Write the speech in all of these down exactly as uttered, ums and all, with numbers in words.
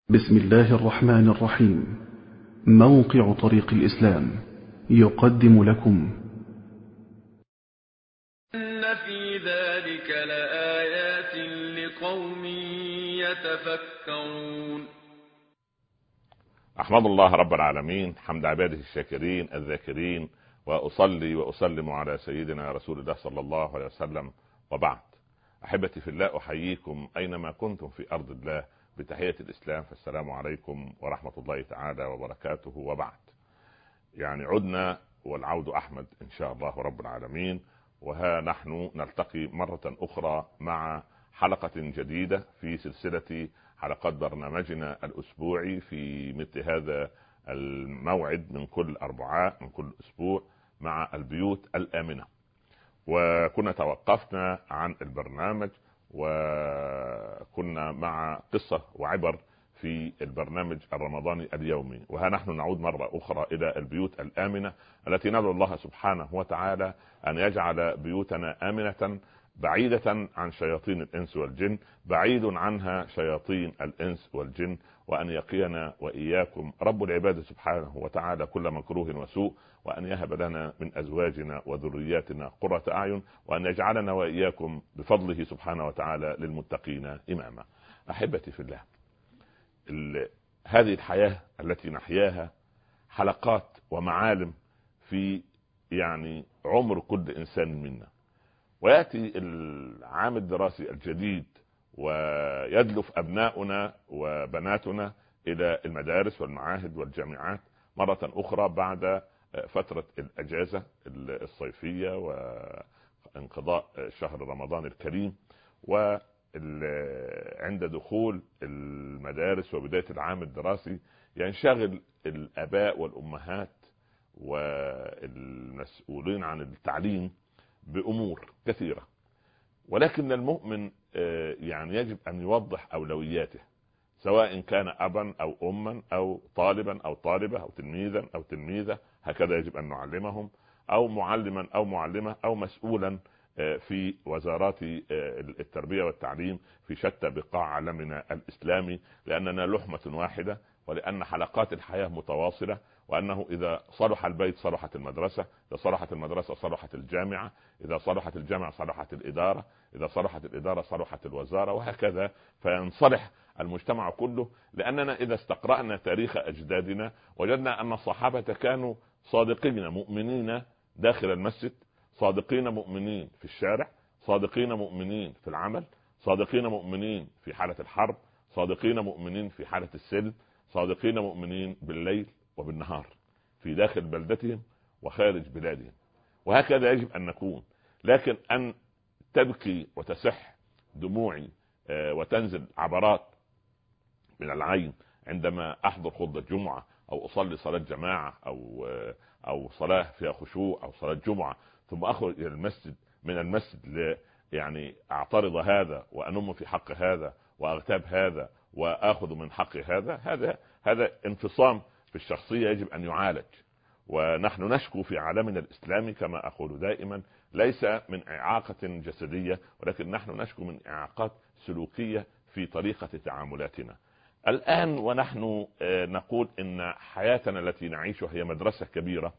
بسم الله الرحمن الرحيم. موقع طريق الإسلام يقدم لكم إن في ذلك لآيات لقوم يتفكرون. أحمد الله رب العالمين حمد عباده الشاكرين الذاكرين، وأصلي وأسلم على سيدنا رسول الله صلى الله عليه وسلم، وبعد. أحبتي في الله، أحييكم أينما كنتم في أرض الله بتحية الإسلام، فالسلام عليكم ورحمة الله تعالى وبركاته. وبعد، يعني عدنا والعود أحمد إن شاء الله رب العالمين، وها نحن نلتقي مرة أخرى مع حلقة جديدة في سلسلة حلقات برنامجنا الأسبوعي في مثل هذا الموعد من كل أربعاء من كل أسبوع مع البيوت الآمنة. وكنا توقفنا عن البرنامج وكنا مع قصة وعبر في البرنامج الرمضاني اليومي، وها نحن نعود مرة أخرى إلى البيوت الآمنة التي ندعو الله سبحانه وتعالى أن يجعل بيوتنا آمنة بعيدة عن شياطين الإنس والجن، بعيد عنها شياطين الإنس والجن، وأن يقينا وإياكم رب العباد سبحانه وتعالى كل مكروه وسوء، وأن يهب لنا من أزواجنا وذرياتنا قرة أعين، وأن يجعلنا وإياكم بفضله سبحانه وتعالى للمتقين إماما. أحبتي في الله، هذه الحياة التي نحياها حلقات ومعالم في يعني عمر كل إنسان منا، ويأتي العام الدراسي الجديد ويدلف أبناؤنا وبناتنا إلى المدارس والمعاهد والجامعات مرة أخرى بعد فترة الأجازة الصيفية وانقضاء شهر رمضان الكريم. وعند دخول المدارس وبداية العام الدراسي ينشغل الآباء والأمهات والمسؤولين عن التعليم بأمور كثيرة، ولكن المؤمن يعني يجب أن يوضح أولوياته، سواء كان أبا أو أما أو طالبا أو طالبة أو تلميذا أو تلميذة، هكذا يجب أن نعلمهم، أو معلما أو معلمة أو مسؤولا في وزارات التربية والتعليم في شتى بقاع عالمنا الإسلامي، لأننا لحمة واحدة، ولأن حلقات الحياة متواصلة، وأنه إذا صلح البيت صلحت المدرسة، إذا صلحت المدرسة صلحت الجامعة، إذا صلحت الجامعة صلحت الإدارة، إذا صلحت الإدارة صلحت الوزارة، وهكذا فينصلح المجتمع كله. لأننا إذا استقرأنا تاريخ أجدادنا وجدنا أن الصحابة كانوا صادقين مؤمنين داخل المسجد، صادقين مؤمنين في الشارع، صادقين مؤمنين في العمل، صادقين مؤمنين في حالة الحرب، صادقين مؤمنين في حالة السلم، صادقين مؤمنين بالليل وبالنهار في داخل بلدتهم وخارج بلادهم. وهكذا يجب أن نكون. لكن أن تبكي وتسح دموعي وتنزل عبرات من العين عندما أحضر خطبة جمعة أو أصلي صلاة جماعة أو أو صلاة فيها خشوع أو صلاة جمعة، ثم أخرج إلى المسجد من المسجد ل يعني أعترض هذا وأنم في حق هذا وأغتاب هذا وأخذ من حق هذا، هذا هذا انفصام في الشخصية يجب أن يعالج. ونحن نشكو في عالمنا الإسلامي كما أقول دائما ليس من إعاقة جسدية، ولكن نحن نشكو من إعاقات سلوكية في طريقة تعاملاتنا الآن. ونحن نقول إن حياتنا التي نعيشها هي مدرسة كبيرة.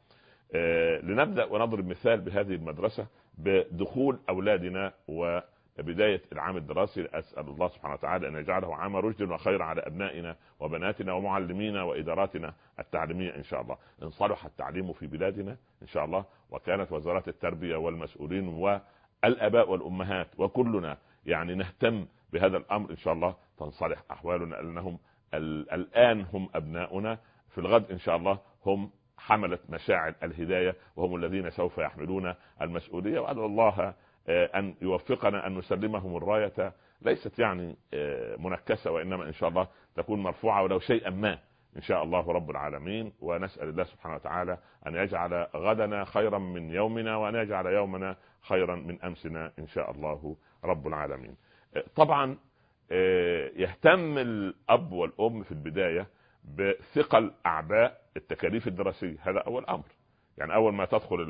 لنبدأ ونضرب مثال بهذه المدرسة بدخول أولادنا وبداية العام الدراسي. أسأل الله سبحانه وتعالى أن يجعله عام رشد وخير على أبنائنا وبناتنا ومعلمينا وإداراتنا التعليمية إن شاء الله. إن صلح التعليم في بلادنا إن شاء الله، وكانت وزارات التربية والمسؤولين والآباء والأمهات وكلنا يعني نهتم بهذا الأمر إن شاء الله تنصلح أحوالنا، لأنهم الآن هم أبناؤنا، في الغد إن شاء الله هم حملة مشاعر الهداية، وهم الذين سوف يحملون المسؤولية. وأدعو الله أن يوفقنا أن نسلمهم الراية، ليست يعني منكسة، وإنما إن شاء الله تكون مرفوعة ولو شيئا ما إن شاء الله رب العالمين. ونسأل الله سبحانه وتعالى أن يجعل غدنا خيرا من يومنا، وأن يجعل يومنا خيرا من أمسنا إن شاء الله رب العالمين. طبعا يهتم الأب والأم في البداية بثقل أعباء التكاليف الدراسية، هذا أول أمر. يعني أول ما تدخل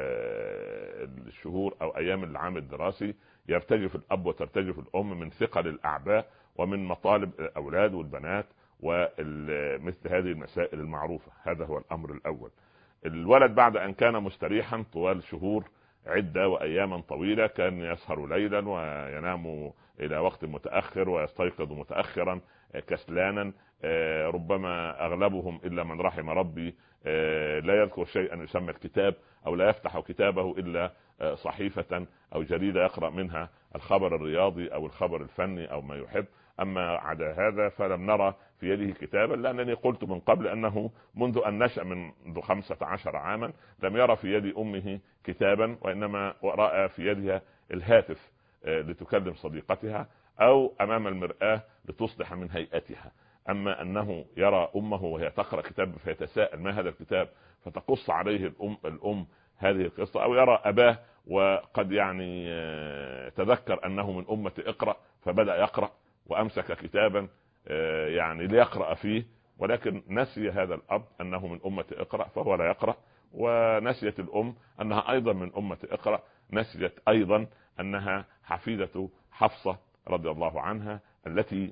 الشهور أو أيام العام الدراسي يرتجف الأب وترتجف الأم من ثقل الأعباء ومن مطالب الأولاد والبنات ومثل هذه المسائل المعروفة. هذا هو الأمر الأول. الولد بعد أن كان مستريحا طوال شهور عدة وأياما طويلة كان يسهر ليلا وينام إلى وقت متأخر ويستيقظ متأخرا كسلانا، ربما أغلبهم إلا من رحم ربي لا يذكر شيئا يسمى الكتاب أو لا يفتح كتابه إلا صحيفة أو جريدة يقرأ منها الخبر الرياضي أو الخبر الفني أو ما يحب. أما عدا هذا فلم نرى في يده كتابا، لأنني قلت من قبل أنه منذ أن نشأ منذ خمسة عشر عاما لم يرى في يد أمه كتابا، وإنما رأى في يدها الهاتف لتكلم صديقتها أو أمام المرآة لتصلح من هيئتها. أما أنه يرى أمه وهي تقرأ كتاب فيتساءل ما هذا الكتاب فتقص عليه الأم, الأم هذه القصة، أو يرى أباه وقد يعني تذكر أنه من أمة اقرأ فبدأ يقرأ وأمسك كتابا يعني ليقرأ فيه، ولكن نسي هذا الأب أنه من أمة اقرأ فهو لا يقرأ، ونسيت الأم أنها أيضا من أمة اقرأ، نسيت أيضا أنها حفيدة حفصة رضي الله عنها التي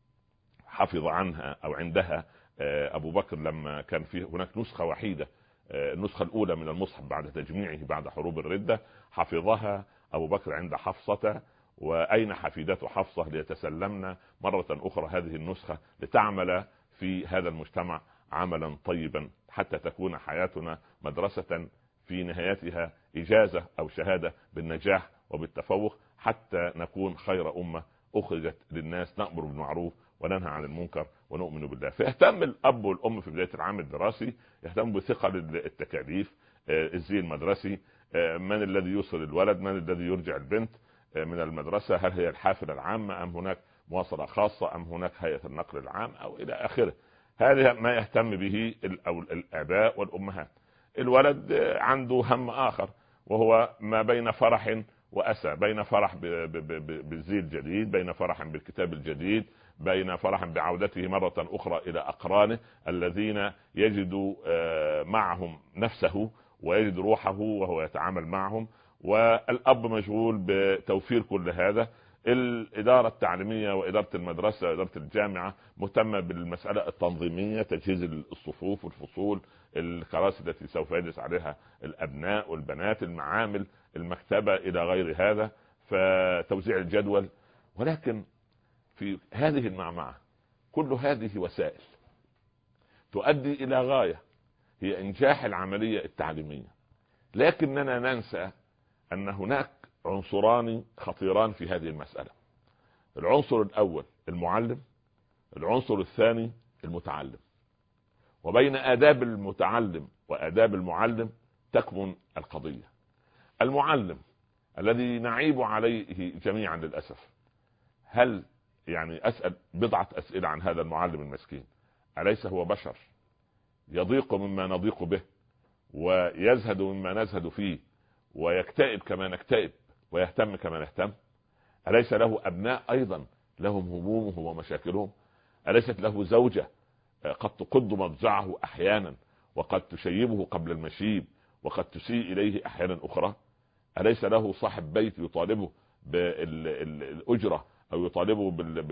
حفظ عنها أو عندها أبو بكر لما كان فيه هناك نسخة وحيدة، النسخة الأولى من المصحف بعد تجميعه بعد حروب الردة، حفظها أبو بكر عند حفصة. وأين حفيدة حفصة ليتسلمنا مرة أخرى هذه النسخة لتعمل في هذا المجتمع عملا طيبا حتى تكون حياتنا مدرسة في نهايتها إجازة أو شهادة بالنجاح وبالتفوق، حتى نكون خير أمة أخرجت للناس، نأمر بالمعروف وننهى عن المنكر ونؤمن بالله. فيهتم الأب والأم في بداية العام الدراسي، يهتم بثقل التكاليف، الزي المدرسي، من الذي يوصل الولد، من الذي يرجع البنت من المدرسة، هل هي الحافلة العامة أم هناك مواصلة خاصة أم هناك هيئة النقل العام أو إلى آخره. هذا ما يهتم به الآباء والأمهات. الولد عنده هم آخر وهو ما بين فرح وأسى، بين فرح بالزي الجديد، بين فرح بالكتاب الجديد، بين فرح بعودته مرة أخرى إلى أقرانه الذين يجد معهم نفسه ويجد روحه وهو يتعامل معهم. والأب مشغول بتوفير كل هذا. الإدارة التعليمية وإدارة المدرسة وإدارة الجامعة مهتمة بالمسألة التنظيمية، تجهيز الصفوف والفصول، الكراسي التي سوف يجلس عليها الأبناء والبنات، المعامل، المكتبة إلى غير هذا، فتوزيع الجدول. ولكن في هذه المعمعة كل هذه وسائل تؤدي إلى غاية هي إنجاح العملية التعليمية، لكننا ننسى أن هناك عنصران خطيران في هذه المسألة. العنصر الأول المعلم، العنصر الثاني المتعلم. وبين آداب المتعلم وآداب المعلم تكمن القضية. المعلم الذي نعيب عليه جميعا للأسف، هل يعني أسأل بضعة أسئلة عن هذا المعلم المسكين، أليس هو بشر يضيق مما نضيق به ويزهد مما نزهد فيه ويكتئب كما نكتئب ويهتم كما نهتم؟ أليس له أبناء أيضا لهم همومه ومشاكلهم؟ أليست له زوجة قد تقض مضجعه أحيانا وقد تشيبه قبل المشيب وقد تسيء إليه أحيانا أخرى؟ أليس له صاحب بيت يطالبه بالأجرة أو يطالبه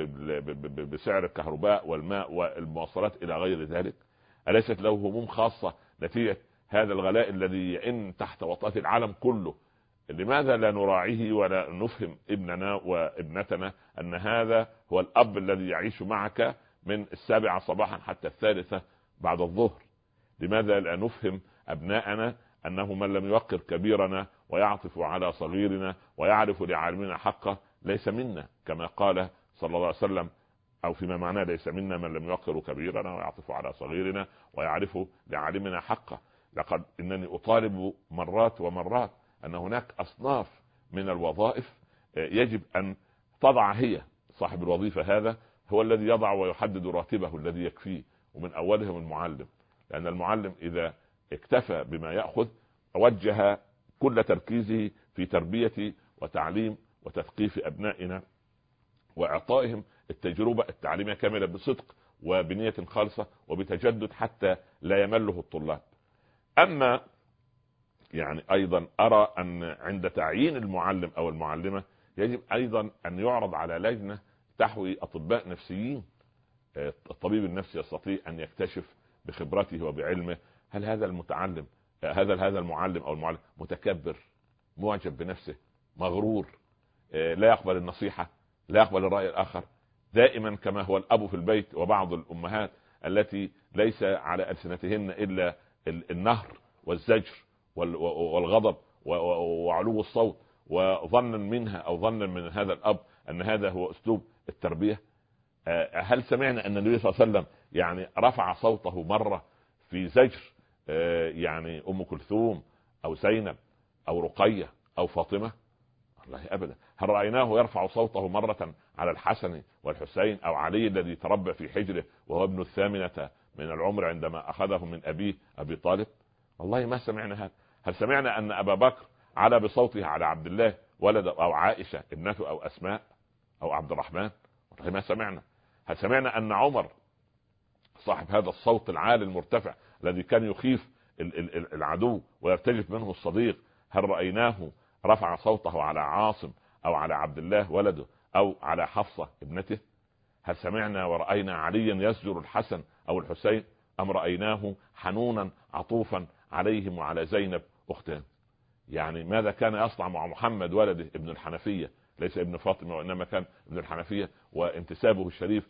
بسعر الكهرباء والماء والمواصلات إلى غير ذلك؟ أليست له هموم خاصة نتيجة هذا الغلاء الذي يئن تحت وطأة العالم كله؟ لماذا لا نراعيه ولا نفهم ابننا وابنتنا أن هذا هو الأب الذي يعيش معك من السابعة صباحا حتى الثالثة بعد الظهر؟ لماذا لا نفهم أبناءنا أنه من لم يوقر كبيرنا ويعطف على صغيرنا ويعرف لعالمنا حقه ليس منا، كما قال صلى الله عليه وسلم، أو فيما معناه ليس منا من لم يوقر كبيرنا ويعطف على صغيرنا ويعرف لعالمنا حقه. لقد إنني أطالب مرات ومرات أن هناك أصناف من الوظائف يجب أن تضع هي صاحب الوظيفة، هذا هو الذي يضع ويحدد راتبه الذي يكفيه، ومن أولهم المعلم. لأن المعلم إذا اكتفى بما يأخذ وجه كل تركيزه في تربية وتعليم وتثقيف أبنائنا وإعطائهم التجربة التعليمية كاملة بصدق وبنية خالصة وبتجدد حتى لا يمله الطلاب. أما يعني أيضا أرى أن عند تعيين المعلم أو المعلمة يجب أيضا أن يعرض على لجنة تحوي أطباء نفسيين الطبيب النفسي يستطيع ان يكتشف بخبرته وبعلمه هل هذا المتعلم هذا هذا المعلم او المعلم متكبر، معجب بنفسه، مغرور، لا يقبل النصيحة، لا يقبل الرأي الآخر، دائما كما هو الأب في البيت وبعض الأمهات التي ليس على ألسنتهن إلا النهر والزجر والغضب وعلو الصوت، وظنا منها أو ظنا من هذا الأب أن هذا هو أسلوب التربية. هل سمعنا أن النبي صلى الله عليه وسلم يعني رفع صوته مرة في زجر يعني أم كلثوم أو زينب أو رقية أو فاطمة؟ والله أبدا. هل رأيناه يرفع صوته مرة على الحسن والحسين أو علي الذي تربى في حجره وهو ابن الثامنة من العمر عندما أخذه من أبيه أبي طالب؟ والله ما سمعنا هذا. هل سمعنا أن أبا بكر على بصوته على عبد الله ولد أو عائشة ابنته أو أسماء أو عبد الرحمن؟ والله ما سمعنا. هل سمعنا أن عمر صاحب هذا الصوت العالي المرتفع الذي كان يخيف العدو ويرتجف منه الصديق، هل رأيناه رفع صوته على عاصم أو على عبد الله ولده أو على حفصة ابنته؟ هل سمعنا ورأينا عليا يسجر الحسن أو الحسين، أم رأيناه حنونا عطوفا عليهم وعلى زينب أختهم؟ يعني ماذا كان يصنع مع محمد ولده ابن الحنفية، ليس ابن فاطمة وإنما كان ابن الحنفية وانتسابه الشريف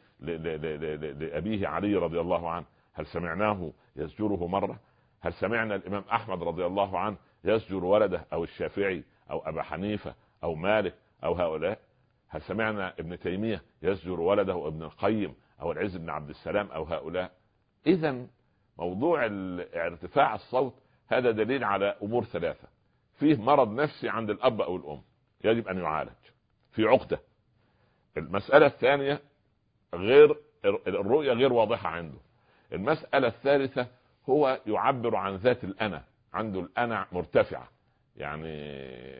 لأبيه علي رضي الله عنه؟ هل سمعناه يسجره مرة؟ هل سمعنا الإمام أحمد رضي الله عنه يسجر ولده أو الشافعي أو أبا حنيفة أو مالك أو هؤلاء؟ هل سمعنا ابن تيمية يسجر ولده أو ابن القيم أو العز بن عبد السلام أو هؤلاء؟ إذن موضوع ارتفاع الصوت هذا دليل على أمور ثلاثة: فيه مرض نفسي عند الأب أو الأم يجب أن يعالج، في عقدة. المسألة الثانية غير الرؤية غير واضحة عنده. المسألة الثالثة هو يعبر عن ذات الأنا، عنده الأنا مرتفعة، يعني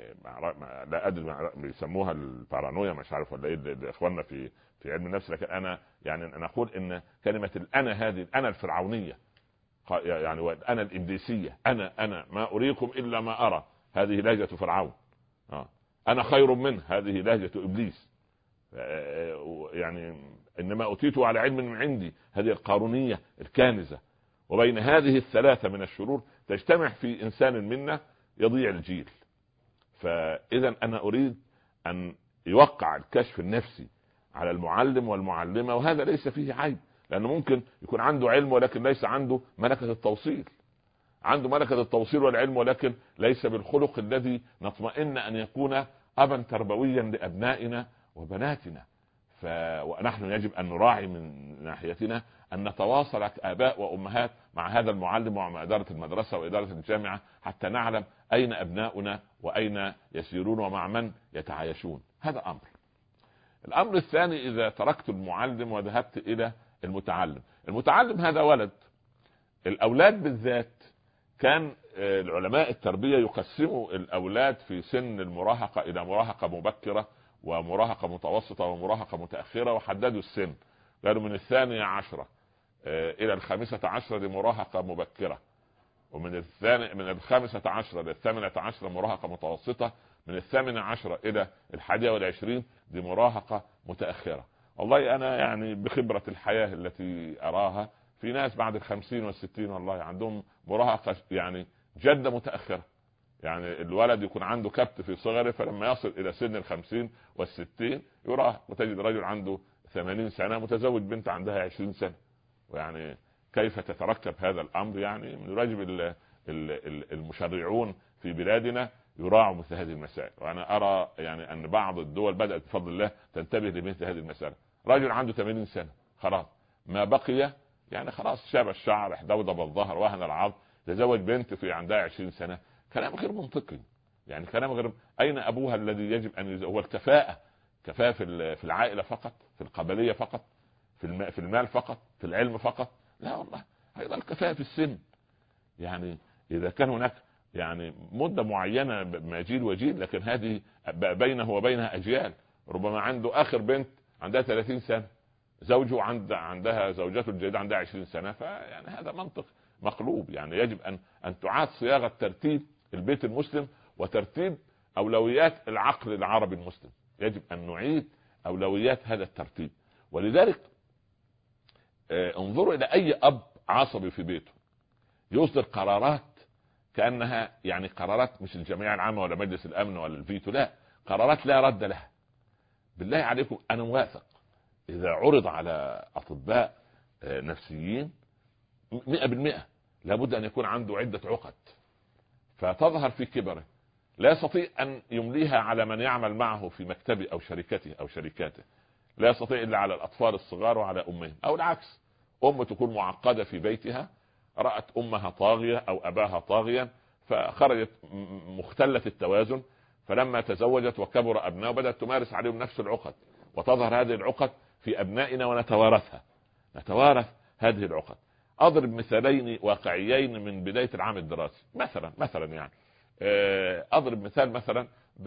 لا أدري بيسموها البارانويا مش عارف ولا إيه إخواننا في في علم النفس، لكن أنا يعني أنا أقول إن كلمة الأنا هذه الأنا الفرعونية يعني والأنا الإبليسية، أنا أنا ما أريكم إلا ما أرى، هذه لهجة فرعون. آه. أنا خير منه، هذه لهجة إبليس. يعني إنما أتيت على علم من عندي، هذه القارونية الكانزة. وبين هذه الثلاثة من الشرور تجتمع في إنسان منا يضيع الجيل. فإذا أنا أريد أن يوقع الكشف النفسي على المعلم والمعلمة، وهذا ليس فيه عيب، لأنه ممكن يكون عنده علم ولكن ليس عنده ملكة التوصيل، عنده ملكة التوصيل والعلم ولكن ليس بالخلق الذي نطمئن أن يكون أبا تربويا لأبنائنا وبناتنا. ف... ونحن يجب أن نراعي من ناحيتنا أن نتواصل كآباء وأمهات مع هذا المعلم ومع إدارة المدرسة وإدارة الجامعة حتى نعلم أين أبناؤنا وأين يسيرون ومع من يتعايشون. هذا أمر. الأمر الثاني: إذا تركت المعلم وذهبت إلى المتعلم. المتعلم هذا ولد. الأولاد بالذات كان العلماء التربية يقسموا الأولاد في سن المراهقة إلى مراهقة مبكرة ومراهقة متوسطة ومراهقة متأخرة، وحددوا السن، قالوا من الثانية عشرة إلى الخامسة عشرة دي مراهقة مبكرة، ومن الثاني من الخامسة عشرة للثامنة عشرة مراهقة متوسطة، من الثامنة عشرة إلى الحادية والعشرين دي مراهقة متأخرة. والله أنا يعني بخبرة الحياة التي أراها في ناس بعد الخمسين والستين والله عندهم مراهقة يعني جد متأخرة. يعني الولد يكون عنده كبت في صغره، فلما يصل إلى سن الخمسين والستين يراهق، وتجد رجل عنده ثمانين سنة متزوج بنت عندها عشرين سنة. ويعني كيف تتركب هذا الأمر؟ يعني من واجب المشرعون في بلادنا يراعوا مثل هذه المسائل. وأنا أرى يعني أن بعض الدول بدأت بفضل الله تنتبه لمثل هذه المسائل. رجل عنده ثمانين سنة خلاص ما بقي، يعني خلاص شاب الشعر، احدودب الظهر، وهن العظم، تزوج بنت في عندها عشرين سنة. كلام غير منطقي، يعني كلام غير. أين أبوها الذي يجب أن يز... هو الكفاءة كفاءة في العائلة فقط، في القبلية فقط، في المال فقط، في العلم فقط؟ لا والله، أيضا الكفاءة في السن. يعني إذا كان هناك يعني مدة معينة ما جيل وجيل، لكن هذه بينه وبينها أجيال. ربما عنده آخر بنت عندها ثلاثين سنة، زوجه عند عندها زوجته الجديدة عندها عشرين سنة. فيعني هذا منطق مقلوب. يعني يجب أن أن تعاد صياغة ترتيب البيت المسلم وترتيب أولويات العقل العربي المسلم. يجب أن نعيد أولويات هذا الترتيب. ولذلك آه انظروا الى اي اب عصبي في بيته يصدر قرارات كانها يعني قرارات مش الجمعيه العامه ولا مجلس الامن ولا الفيتو، لا، قرارات لا رد لها. بالله عليكم انا واثق اذا عرض على اطباء آه نفسيين مئة بالمئة لابد ان يكون عنده عده عقد فتظهر في كبره، لا يستطيع ان يمليها على من يعمل معه في مكتبه او شركته او شركاته، لا يستطيع الا على الاطفال الصغار وعلى امهم، او العكس، ام تكون معقده في بيتها، رأت امها طاغيه او اباها طاغيا فخرجت مختلة التوازن، فلما تزوجت وكبر ابناء بدأت تمارس عليهم نفس العقد، وتظهر هذه العقد في ابنائنا ونتوارثها، نتوارث هذه العقد. اضرب مثالين واقعيين من بداية العام الدراسي مثلا مثلا يعني اضرب مثال مثلا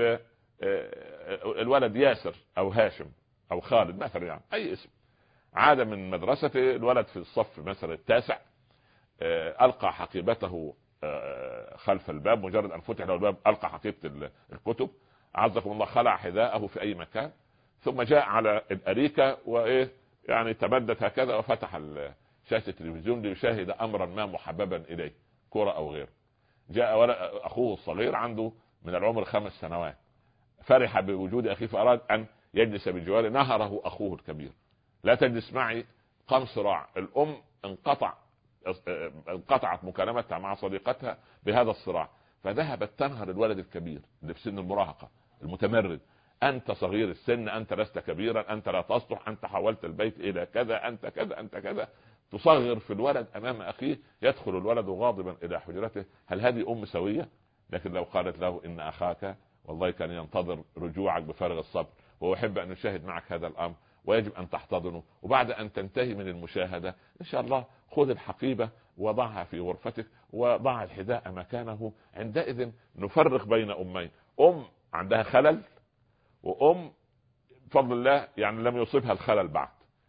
بالولد ياسر او هاشم او خالد مثلا، يعني اي اسم، عاد من مدرسته الولد في الصف مثلا التاسع، القى حقيبته خلف الباب، مجرد ان فتح له الباب القى حقيبة الكتب، عزكم الله خلع حذاءه في اي مكان، ثم جاء على الاريكة وايه يعني تبدت هكذا وفتح شاشة التلفزيون ليشاهد امرا ما محببا اليه، كرة او غيره. جاء اخوه الصغير عنده من العمر خمس سنوات، فرح بوجود اخيه فاراد ان يجلس بجواره، نهره اخوه الكبير، لا تجلس معي، قام صراع، الام انقطع انقطعت مكالمتها مع صديقتها بهذا الصراع، فذهبت تنهر الولد الكبير اللي في سن المراهقة المتمرد، انت صغير السن، انت لست كبيرا، انت لا تصلح، انت حولت البيت الى كذا، انت كذا انت كذا، تصغر في الولد امام اخيه، يدخل الولد غاضبا الى حجرته. هل هذه ام سوية؟ لكن لو قالت له ان اخاك والله كان ينتظر رجوعك بفارغ الصبر ويحب ان يشاهد معك هذا الامر ويجب ان تحتضنه، وبعد ان تنتهي من المشاهدة ان شاء الله خذ الحقيبة وضعها في غرفتك وضع الحذاء مكانه، عندئذ نفرق بين امين، ام عندها خلل وام بفضل الله يعني لم يصيبها الخلل بعد،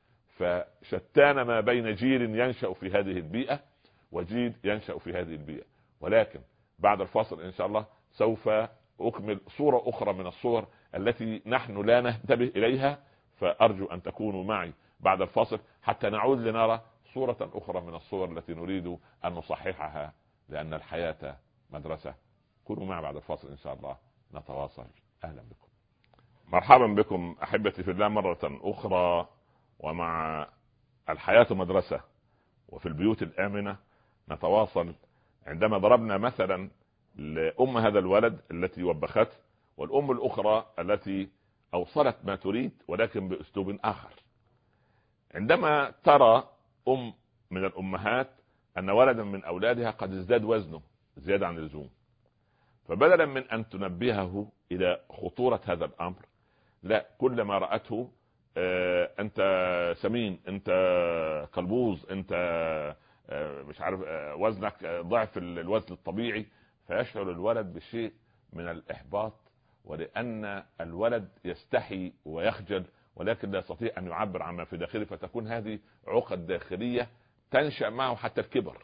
فشتان ما بين جيل ينشأ في هذه البيئة وجيل ينشأ في هذه البيئة. ولكن بعد الفاصل ان شاء الله سوف اكمل صورة اخرى من الصور التي نحن لا ننتبه اليها، فارجو ان تكونوا معي بعد الفاصل حتى نعود لنرى صورة اخرى من الصور التي نريد ان نصححها، لان الحياة مدرسة. كونوا معي بعد الفاصل ان شاء الله نتواصل. اهلا بكم، مرحبا بكم احبتي في الله مرة اخرى، ومع الحياة مدرسة وفي البيوت الآمنة نتواصل. عندما ضربنا مثلا لأم هذا الولد التي وبخته، والأم الأخرى التي أوصلت ما تريد ولكن بأسلوب آخر، عندما ترى أم من الأمهات أن ولدا من أولادها قد ازداد وزنه زيادة عن اللزوم، فبدلا من أن تنبهه إلى خطورة هذا الأمر، لا، كل ما رأته آه انت سمين، انت كلبوز، انت آه مش عارف آه وزنك آه ضعف الوزن الطبيعي، فيشعر الولد بشيء من الإحباط، ولأن الولد يستحي ويخجل ولكن لا يستطيع أن يعبر عما في داخله، فتكون هذه عقد داخلية تنشأ معه حتى الكبر.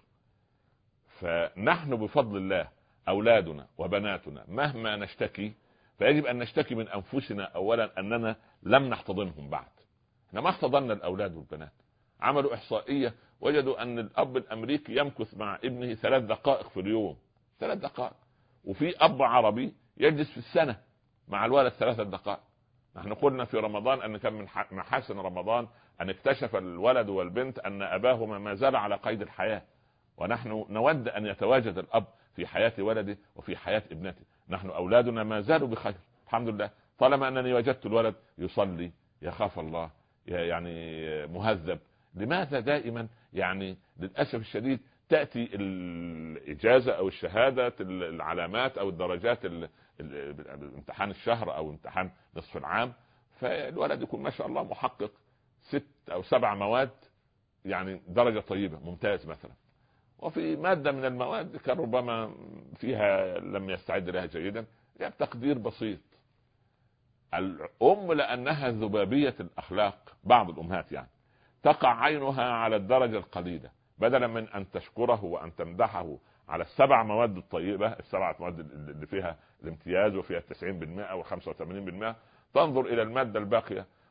فنحن بفضل الله أولادنا وبناتنا مهما نشتكي فيجب أن نشتكي من أنفسنا أولا أننا لم نحتضنهم بعد. احنا ما احتضننا الأولاد والبنات. عملوا إحصائية وجدوا أن الأب الأمريكي يمكث مع ابنه ثلاث دقائق في اليوم، ثلاث دقائق، وفي أب عربي يجلس في السنة مع الولد ثلاثة دقائق. نحن قلنا في رمضان أن كان من محاسن رمضان أن اكتشف الولد والبنت أن أباهما ما زال على قيد الحياة، ونحن نود أن يتواجد الأب في حياة ولده وفي حياة ابنته. نحن أولادنا ما زالوا بخير الحمد لله، طالما أنني وجدت الولد يصلي، يخاف الله، يعني مهذب. لماذا دائما يعني للأسف الشديد تأتي الإجازة أو الشهادة العلامات أو الدرجات امتحان الشهر أو امتحان نصف العام، فالولد يكون ما شاء الله محقق ست أو سبع مواد يعني درجة طيبة ممتاز مثلا، وفي مادة من المواد كان ربما فيها لم يستعد لها جيدا يعني تقدير بسيط. الأم لأنها ذبابية الأخلاق، بعض الأمهات يعني تقع عينها على الدرجة القليلة، بدلا من أن تشكره وأن تمدحه على السبع مواد الطيبة، السبعة مواد اللي فيها الامتياز وفيها التسعين بالمئة وخمسة وثمانين بالمئة، تنظر إلى المادة الباقية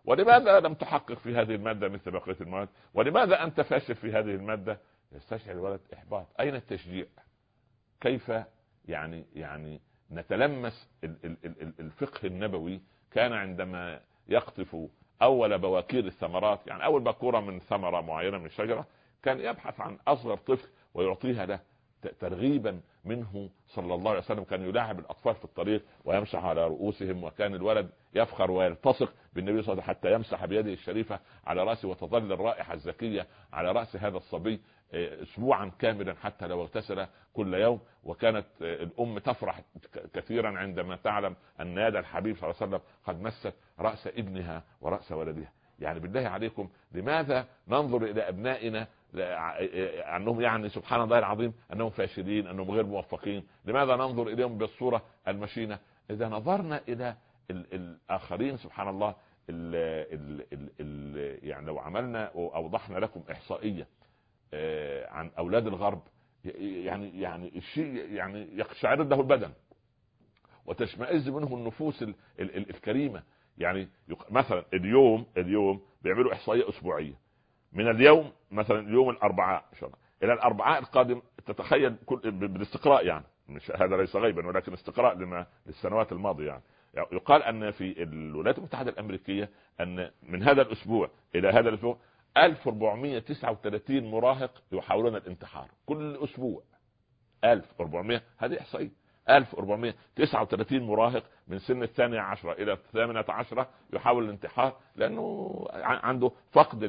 ولماذا لم تحقق في هذه المادة مثل بقية المواد؟ ولماذا أنت فاشل في هذه المادة؟ يستشعر الولد إحباط. أين التشجيع؟ كيف يعني يعني نتلمس الفقه النبوي؟ كان عندما يقطف أول بواكير الثمرات، يعني أول بكورة من ثمرة معينة من الشجرة، كان يبحث عن أصغر طفل ويعطيها له ترغيبا منه صلى الله عليه وسلم. كان يلاعب الأطفال في الطريق ويمسح على رؤوسهم، وكان الولد يفخر ويلتصق بالنبي صلى الله عليه وسلم حتى يمسح بيده الشريفة على رأسه، وتظل الرائحة الزكية على رأس هذا الصبي أسبوعا كاملا حتى لو اغتسل كل يوم. وكانت الأم تفرح كثيرا عندما تعلم أن يد الحبيب صلى الله عليه وسلم قد مست رأس ابنها ورأس ولدها. يعني بالله عليكم لماذا ننظر إلى أبنائنا أنهم يعني سبحان الله العظيم أنهم فاشلين، أنهم غير موفقين؟ لماذا ننظر إليهم بالصورة المشينة؟ إذا نظرنا إلى الآخرين سبحان الله ال ال ال ال يعني لو عملنا وأوضحنا لكم إحصائية عن أولاد الغرب، يعني يعني الشيء يعني يقشعر له البدن وتشمئز منه النفوس ال ال الكريمة. يعني مثلا اليوم اليوم بيعملوا إحصائية أسبوعية من اليوم، مثلا اليوم الأربعاء إن شاء الله إلى الأربعاء القادم، تتخيل كل بالاستقراء، يعني مش هذا ليس غيبا ولكن استقراء لما للسنوات الماضية. يعني يقال أن في الولايات المتحدة الأمريكية أن من هذا الأسبوع إلى هذا الأسبوع ألف وأربعمائة وتسعة وثلاثين مراهق يحاولون الانتحار كل أسبوع. ألف وأربعمائة، هذه إحصائية، ألف وأربعمائة وتسعة وثلاثين مراهق من سن الثانية عشرة إلى الثامنة عشرة يحاول الانتحار، لأنه عنده فقد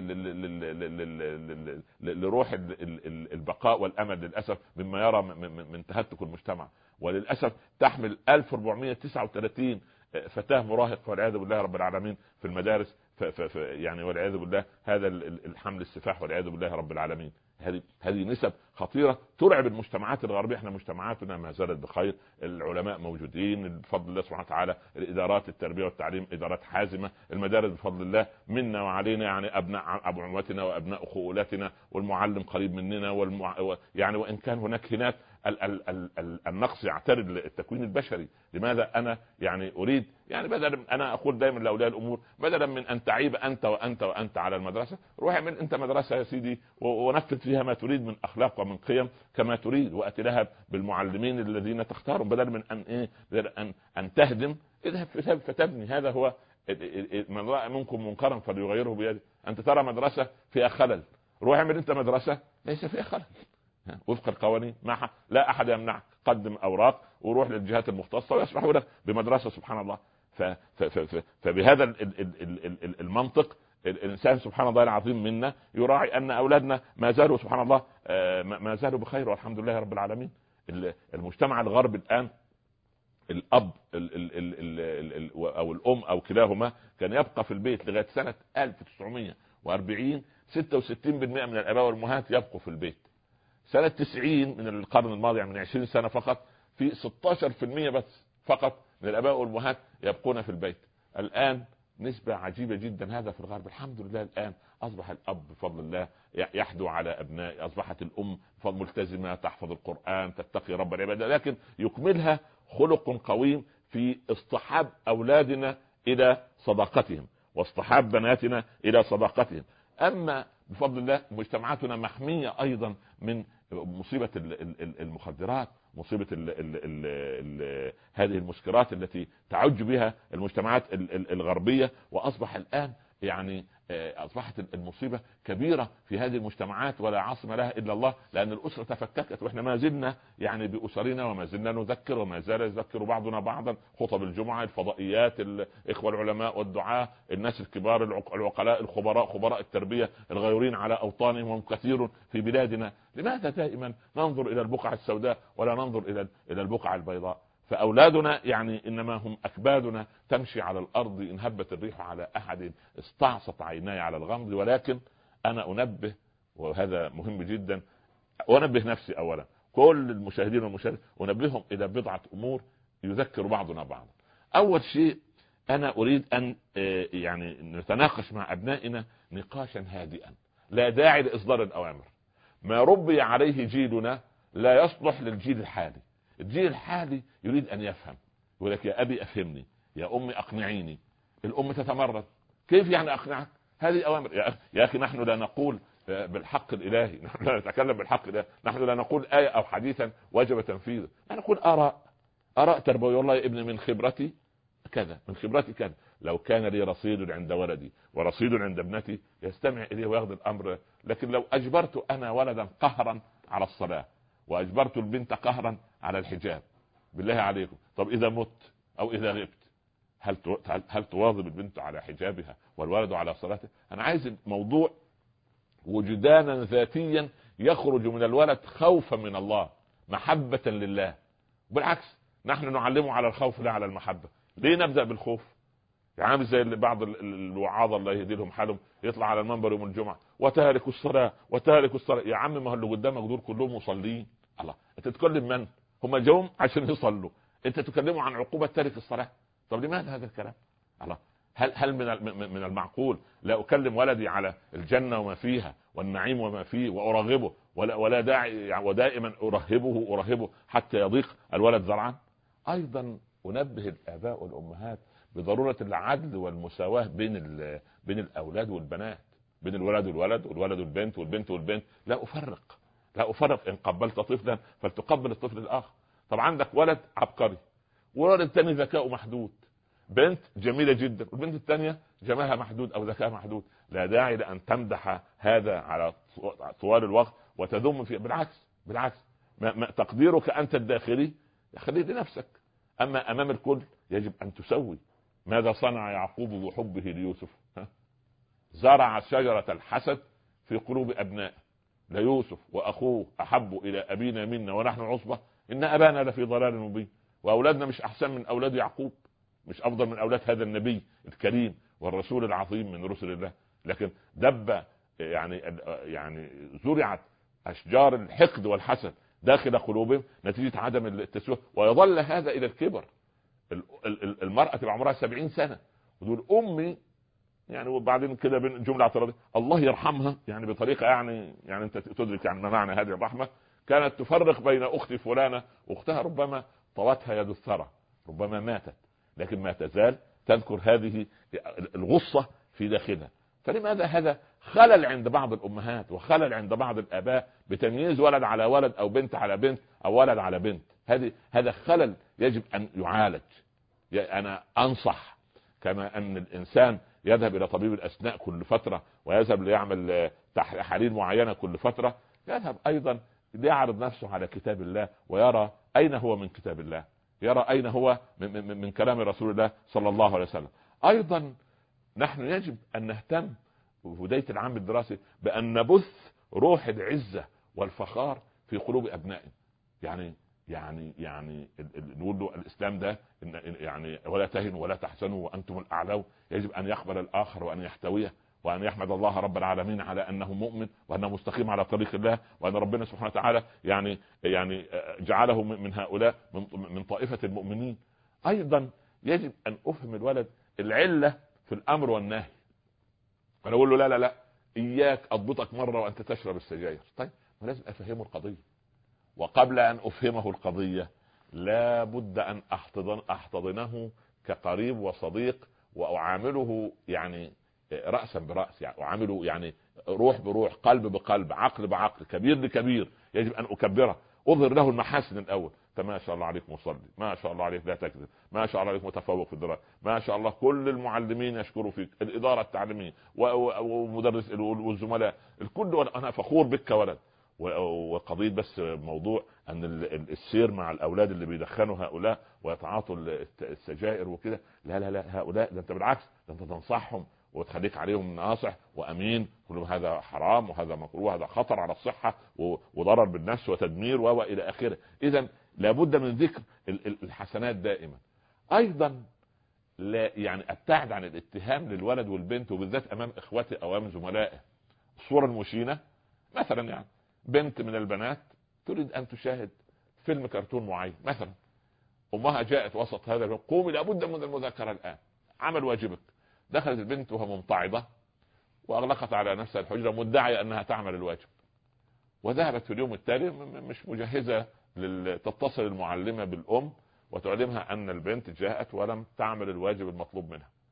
لروح البقاء والأمل للأسف مما يرى من تهتك المجتمع. وللأسف تحمل ألف وأربعمائة وتسعة وثلاثين فتاة مراهق والعياذ بالله رب العالمين في المدارس، ف ف يعني والعياذ بالله هذا الحمل السفاح والعياذ بالله رب العالمين. هذه هذه نسب خطيرة ترعب المجتمعات الغربية. احنا مجتمعاتنا ما زالت بخير، العلماء موجودين بفضل الله سبحانه وتعالى، الإدارات التربية والتعليم إدارات حازمة، المدارس بفضل الله منا وعلينا، يعني أبناء أبو عمواتنا وأبناء خولاتنا، والمعلم قريب مننا والمع... يعني وإن كان هناك هناك ال ال ال ال النقص يعترض التكوين البشري. لماذا أنا يعني أريد يعني بدل أنا أقول دائما لأولياء الأمور بدلا من أن تعيب أنت وأنت وأنت على المدرسة، روح اعمل أنت مدرسة يا سيدي ونفذ فيها ما تريد من أخلاق ومن قيم كما تريد، وأتي لها بالمعلمين الذين تختارهم بدل من أن إيه بدل أن أن تهدم. اذهب فتبني. هذا هو من رأى منكم منكرا فليغيره بيده. أنت ترى مدرسة فيها خلل، روح اعمل أنت مدرسة ليس فيها خلل وفق القوانين، ما لا أحد يمنعك، قدم أوراق وروح للجهات المختصة ويسمحوا لك بمدرسة سبحان الله. ف ف ف فبهذا المنطق الإنسان سبحان الله العظيم منا يراعي أن أولادنا ما زالوا سبحان الله ما زالوا بخير والحمد لله رب العالمين. المجتمع الغربي الآن الأب أو الأم أو كلاهما كان يبقى في البيت لغاية سنة ألف وتسعمائة وأربعين ستة وستين بالمئة من الآباء والأمهات يبقوا في البيت. سنة تسعين من القرن الماضي يعني من عشرين سنة فقط في ستة عشر بالمئة بس فقط من الآباء والأمهات يبقون في البيت. الآن نسبة عجيبة جدا هذا في الغرب. الحمد لله الآن أصبح الأب بفضل الله يحدو على أبنائه، أصبحت الأم ملتزمة تحفظ القرآن تتقي رب العباد، لكن يكملها خلق قويم في اصطحاب أولادنا إلى صداقتهم واصطحاب بناتنا إلى صداقتهم. أما بفضل الله مجتمعاتنا محمية أيضا من مصيبة المخدرات، مصيبة ال ال ال ال هذه المسكرات التي تعج بها المجتمعات الغربية. وأصبح الآن يعني أصبحت المصيبة كبيرة في هذه المجتمعات ولا عاصم لها إلا الله، لأن الأسرة تفككت. وإحنا ما زلنا يعني بأسرنا وما زلنا نذكر وما زال يذكر بعضنا بعضا، خطب الجمعة، الفضائيات، الإخوة العلماء والدعاة، الناس الكبار العقلاء الخبراء خبراء التربية الغيورين على أوطانهم وهم كثير في بلادنا. لماذا دائما ننظر إلى البقعة السوداء ولا ننظر إلى إلى البقعة البيضاء؟ فأولادنا يعني إنما هم أكبادنا تمشي على الأرض إن هبت الريح على أحد استعصت عيناي على الغمض. ولكن أنا أنبه، وهذا مهم جدا، وأنبه نفسي أولا كل المشاهدين والمشاهدين أنبههم إلى بضعة أمور يذكر بعضنا بعضا. أول شيء أنا أريد أن يعني نتناقش مع أبنائنا نقاشا هادئا، لا داعي لإصدار الأوامر. ما ربي عليه جيلنا لا يصلح للجيل الحالي. الجيل الحالي يريد أن يفهم، يقول لك يا أبي أفهمني، يا أمي أقنعيني. الأم تتمرد، كيف يعني اقنعك؟ هذه اوامر يا, يا اخي. نحن لا نقول بالحق الالهي، نحن لا نتكلم بالحق الالهي، نحن لا نقول ايه او حديثا وجب تنفيذه، نحن نقول اراء اراء تربويه. والله يا ابني من خبرتي كذا، من خبرتي كذا. لو كان لي رصيد عند ولدي ورصيد عند ابنتي يستمع اليه وياخذ الامر. لكن لو اجبرت انا ولدا قهرا على الصلاه واجبرت البنت قهرا على الحجاب، بالله عليكم، طب اذا مت او اذا غبت هل هل تواظب البنت على حجابها والولد على صلاته؟ انا عايز موضوع وجدانا ذاتيا يخرج من الولد خوفا من الله، محبة لله. بالعكس نحن نعلمه على الخوف لا على المحبة. ليه نبدأ بالخوف؟ يعني زي بعض الوعاظ الله يهدي لهم حالهم يطلع على المنبر يوم الجمعة وتارك الصلاة وتارك الصلاة. يا عم ما هو اللي قدامك دول كلهم مصلين. الله، انت تتكلم من هم جوم عشان يصلوا، انت تكلموا عن عقوبة تارك الصلاة. طب لماذا هذا الكلام؟ الله، هل هل من من المعقول لا اكلم ولدي على الجنة وما فيها والنعيم وما فيه وارغبه، ولا ولا داعي ودائما ارهبه ارهبه حتى يضيق الولد ذرعا؟ ايضا انبه الاباء والامهات بضرورة العدل والمساواة بين بين الاولاد والبنات، بين الولد والولد والولد والبنت والبنت والبنت. لا افرق لا افرق ان قبلت طفلا فلتقبل الطفل الاخر. طب عندك ولد عبقري وولد الثاني ذكاؤه محدود، بنت جميلة جدا والبنت الثانية جمالها محدود او ذكاءها محدود. لا داعي لان تمدح هذا على طوال الوقت وتذم فيه. بالعكس بالعكس ما ما تقديرك انت الداخلي خليه لنفسك، اما امام الكل يجب ان تسوي. ماذا صنع يعقوب بحبه ليوسف؟ ها؟ زرع شجرة الحسد في قلوب ابنائه. ليوسف واخوه احب الى ابينا منا ونحن عصبة ان ابانا لفي ضلال مبين. واولادنا مش احسن من اولاد يعقوب، مش افضل من اولاد هذا النبي الكريم والرسول العظيم من رسل الله. لكن دب يعني يعني زرعت اشجار الحقد والحسد داخل قلوبهم نتيجة عدم التسوية، ويظل هذا الى الكبر. المرأة تبقى عمرها سبعين سنة وتقول امي يعني، وبعدين كده جملة اعتراضية الله يرحمها يعني بطريقة يعني يعني انت تدرك يعني ما معنى هذه الرحمة. كانت تفرق بين اختي فلانة واختها ربما طوتها يد الثرى، ربما ماتت، لكن ما تزال تذكر هذه الغصة في داخلها. فلماذا هذا خلل عند بعض الامهات وخلل عند بعض الاباء بتمييز ولد على ولد او بنت على بنت او ولد على بنت؟ هذه هذا خلل يجب ان يعالج. انا انصح كما ان الانسان يذهب الى طبيب الاسنان كل فترة ويذهب ليعمل تحاليل معينة كل فترة، يذهب ايضا ليعرض نفسه على كتاب الله ويرى اين هو من كتاب الله، يرى اين هو من, من, من كلام رسول الله صلى الله عليه وسلم. ايضا نحن يجب ان نهتم في بداية العام الدراسي بان نبث روح العزة والفخار في قلوب ابنائنا. يعني يعني يعني نقول له الاسلام ده يعني ولا تهنوا ولا تحزنوا وانتم الاعلون. يجب ان يقبل الاخر وان يحتويه وان يحمد الله رب العالمين على انه مؤمن وانه مستقيم على طريق الله، وان ربنا سبحانه وتعالى يعني يعني جعله من هؤلاء من من طائفة المؤمنين. ايضا يجب ان افهم الولد العلة في الامر والنهي. انا اقول له لا لا لا اياك اضبطك مرة وانت تشرب السجاير، طيب لازم افهمه القضية. وقبل ان افهمه القضية لا بد ان احتضن احتضنه كقريب وصديق واعامله يعني رأسا برأس، يعني اعامله يعني روح بروح قلب بقلب عقل بعقل كبير لكبير. يجب ان اكبره، اظهر له المحاسن الاول. ما شاء الله عليك مصلي، ما شاء الله عليك لا تكذب، ما شاء الله عليك متفوق في الدراسة، ما شاء الله كل المعلمين يشكروا فيك، الاداره التعليميه ومدرس والزملاء الكل، انا فخور بك ولد. وقضية بس موضوع ان السير مع الاولاد اللي بيدخنوا هؤلاء ويتعاطوا السجائر وكده، لا لا لا هؤلاء ده انت بالعكس ده انت تنصحهم وتخليك عليهم ناصح وامين، كلهم هذا حرام وهذا مكروه وهذا خطر على الصحة وضرر بالنفس وتدمير والى اخره. اذا لابد من ذكر الحسنات دائما. ايضا لا يعني ابتعد عن الاتهام للولد والبنت وبالذات امام اخوته او امام زملائه. الصورة المشينة مثلا، يعني بنت من البنات تريد ان تشاهد فيلم كرتون معين مثلا، امها جاءت وسط هذا قومي لابد من المذاكرة الان، عمل واجبك. دخلت البنت وهي ممتعضة واغلقت على نفسها الحجرة مدعية انها تعمل الواجب، وذهبت في اليوم التالي مش مجهزة تتصل المعلمة بالام وتعلمها ان البنت جاءت ولم تعمل الواجب المطلوب منها.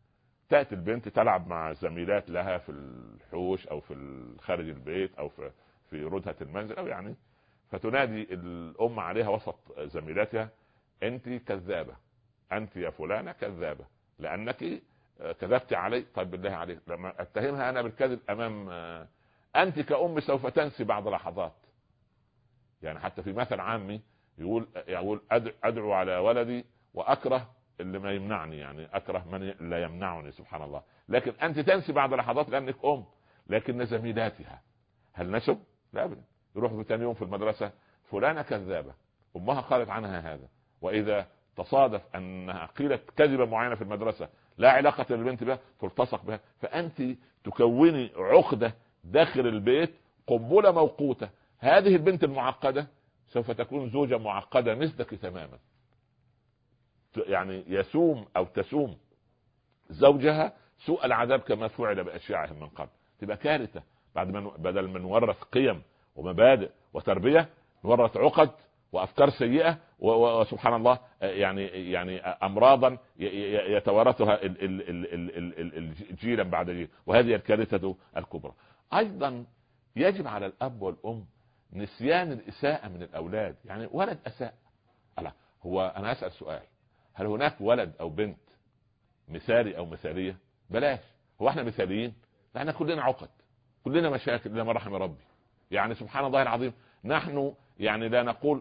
تأتي البنت تلعب مع زميلات لها في الحوش او في خارج البيت او في في ردهة المنزل او يعني، فتنادي الام عليها وسط زميلاتها: انت كذابة، انت يا فلانة كذابة لانك كذبت علي. طيب بالله عليك لما اتهمها انا بالكذب امام، انت كأم سوف تنسي بعد لحظات. يعني حتى في مثل عامي يقول يقول ادعو على ولدي واكره اللي ما يمنعني، يعني اكره من لا يمنعني، سبحان الله. لكن انت تنسي بعد لحظات لانك ام. لكن زميلاتها هل نسوا؟ لا ابدا. يروحوا ثاني يوم في المدرسه: فلانه كذابه، امها قالت عنها هذا. واذا تصادف انها قيلت كذبه معينه في المدرسه لا علاقه للبنت بها تلتصق بها. فانت تكوني عقده داخل البيت، قنبله موقوته. هذه البنت المعقده سوف تكون زوجة معقدة مثلك تماما، يعني يسوم او تسوم زوجها سوء العذاب كما فعل باشياعهم من قبل. تبقى كارثة. بعد ما بدل من نورث قيم ومبادئ وتربية نورث عقد وافكار سيئة وسبحان الله يعني يعني امراضا يتوارثها جيلا بعد جيل، وهذه الكارثة الكبرى. ايضا يجب على الاب والام نسيان الاساءة من الاولاد. يعني ولد اساء، لا هو انا اسال سؤال: هل هناك ولد او بنت مثالي او مثاليه؟ بلاش. هو احنا مثاليين؟ احنا كلنا عقد، كلنا مشاكل الا من رحم ربي. يعني سبحان الله العظيم نحن يعني لا نقول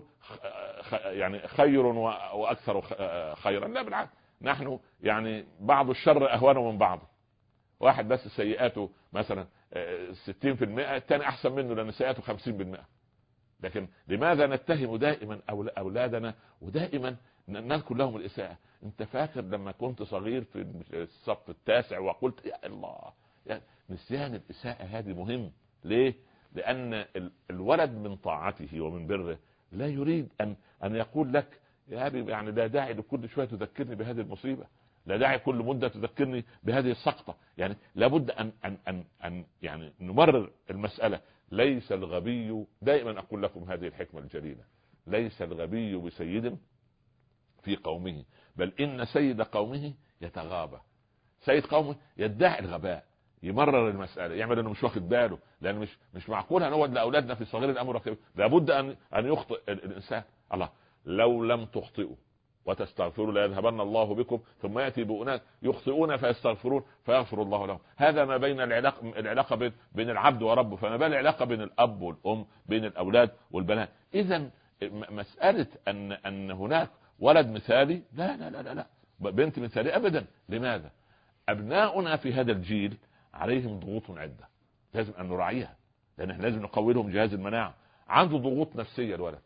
يعني خير واكثر خيرا، لا بالعكس، نحن يعني بعض الشر اهون من بعض. واحد بس سيئاته مثلا ستين في المئة، الثاني احسن منه لان سيئاته خمسين بالمئة. لكن لماذا نتهم دائما اولادنا ودائما نذكر لهم الاساءه؟ انت فاكر لما كنت صغير في الصف التاسع وقلت يا الله؟ يعني نسيان الاساءه هذه مهم. ليه؟ لان الولد من طاعته ومن بره لا يريد ان ان يقول لك يا ابي يعني لا داعي لكل شويه تذكرني بهذه المصيبه، لا داعي كل مده تذكرني بهذه السقطه. يعني لابد ان ان ان ان يعني نمرر المساله. ليس الغبي، دائما اقول لكم هذه الحكمه الجليله: ليس الغبي بسيد في قومه، بل ان سيد قومه يتغابى. سيد قومه يدعي الغباء، يمرر المساله، يعمل انه مش واخد باله، لان مش مش معقول هنقعد لاولادنا في صغير الامر كبير. لابد ان ان يخطئ الانسان. الله لو لم تخطئوا وتستغفروا ليذهبن الله بكم ثم ياتي بأناس يخطئون فيستغفرون فيغفر الله لهم. هذا ما بين العلاقه العلاقه بين, بين العبد وربه. فما بال العلاقه بين الاب والام، بين الاولاد والبنات. اذا مساله ان ان هناك ولد مثالي، لا لا لا لا, لا. بنت مثاليه ابدا. لماذا؟ ابناؤنا في هذا الجيل عليهم ضغوط عده لازم ان نراعيها، لان احنا لازم نقوي لهم جهاز المناعه. عنده ضغوط نفسيه الولد،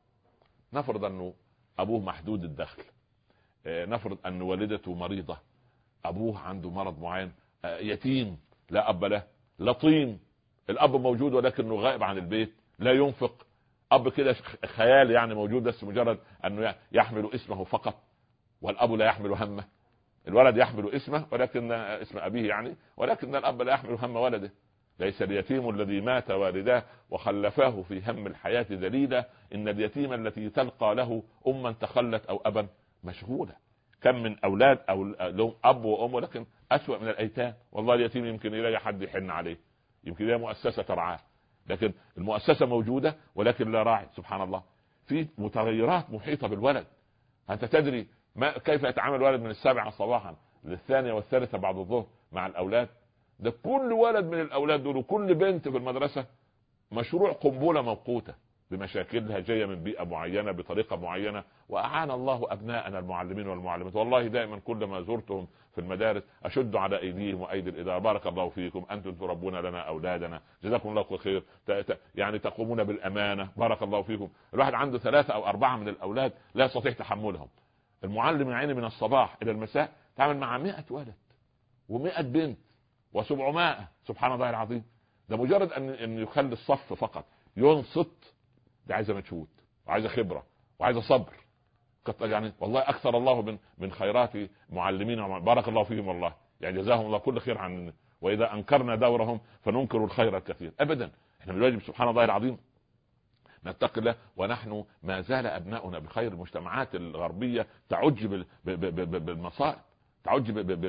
نفرض انه ابوه محدود الدخل، نفرض ان والدته مريضة، ابوه عنده مرض معين، يتيم لا اب له، لطيم الاب موجود ولكنه غائب عن البيت، لا ينفق، اب كده خيال يعني موجود بس مجرد انه يحمل اسمه فقط والاب لا يحمل همه. الولد يحمل اسمه ولكن اسم ابيه يعني، ولكن الاب لا يحمل هم ولده. ليس اليتيم الذي مات والداه وخلفاه في هم الحياة ذليلا، إن اليتيم التي تلقى له أما تخلت أو أبا مشغولة. كم من أولاد أو لهم أب وأم ولكن أسوأ من الأيتام. والله اليتيم يمكن يلاقي حد يحن عليه، يمكن يلاقي مؤسسة ترعاه، لكن المؤسسة موجودة ولكن لا راعي. سبحان الله، في متغيرات محيطة بالولد. أنت تدري ما كيف يتعامل الولد من السابعة صباحا للثانية والثالثة بعد الظهر مع الأولاد؟ ده كل ولد من الاولاد دول وكل بنت في المدرسه مشروع قنبله موقوته بمشاكلها، جايه من بيئه معينه بطريقه معينه. واعان الله ابناءنا المعلمين والمعلمات. والله دائما كل ما زرتهم في المدارس اشد على ايديهم وايدي الاداره: بارك الله فيكم، انتم تربون لنا اولادنا، جزاكم الله خير، يعني تقومون بالامانه، بارك الله فيكم. الواحد عنده ثلاثه او اربعه من الاولاد لا يستطيع تحملهم. المعلم يعني من الصباح الى المساء تعمل مع مئة ولد ومئة بنت وسبعمائة. سبحان الله العظيم. ده مجرد ان ان يخلي الصف فقط ينصت، ده عايزه مجهود وعايزه خبره وعايزه صبر. يعني والله اكثر الله من من خيرات معلمين، بارك الله فيهم والله، يعني جزاهم الله كل خير عن. واذا انكرنا دورهم فننكر الخير الكثير. ابدا، احنا من الواجب سبحان الله العظيم نتقي الله، ونحن ما زال ابناؤنا بخير. المجتمعات الغربيه تعج بالمصائب، تعج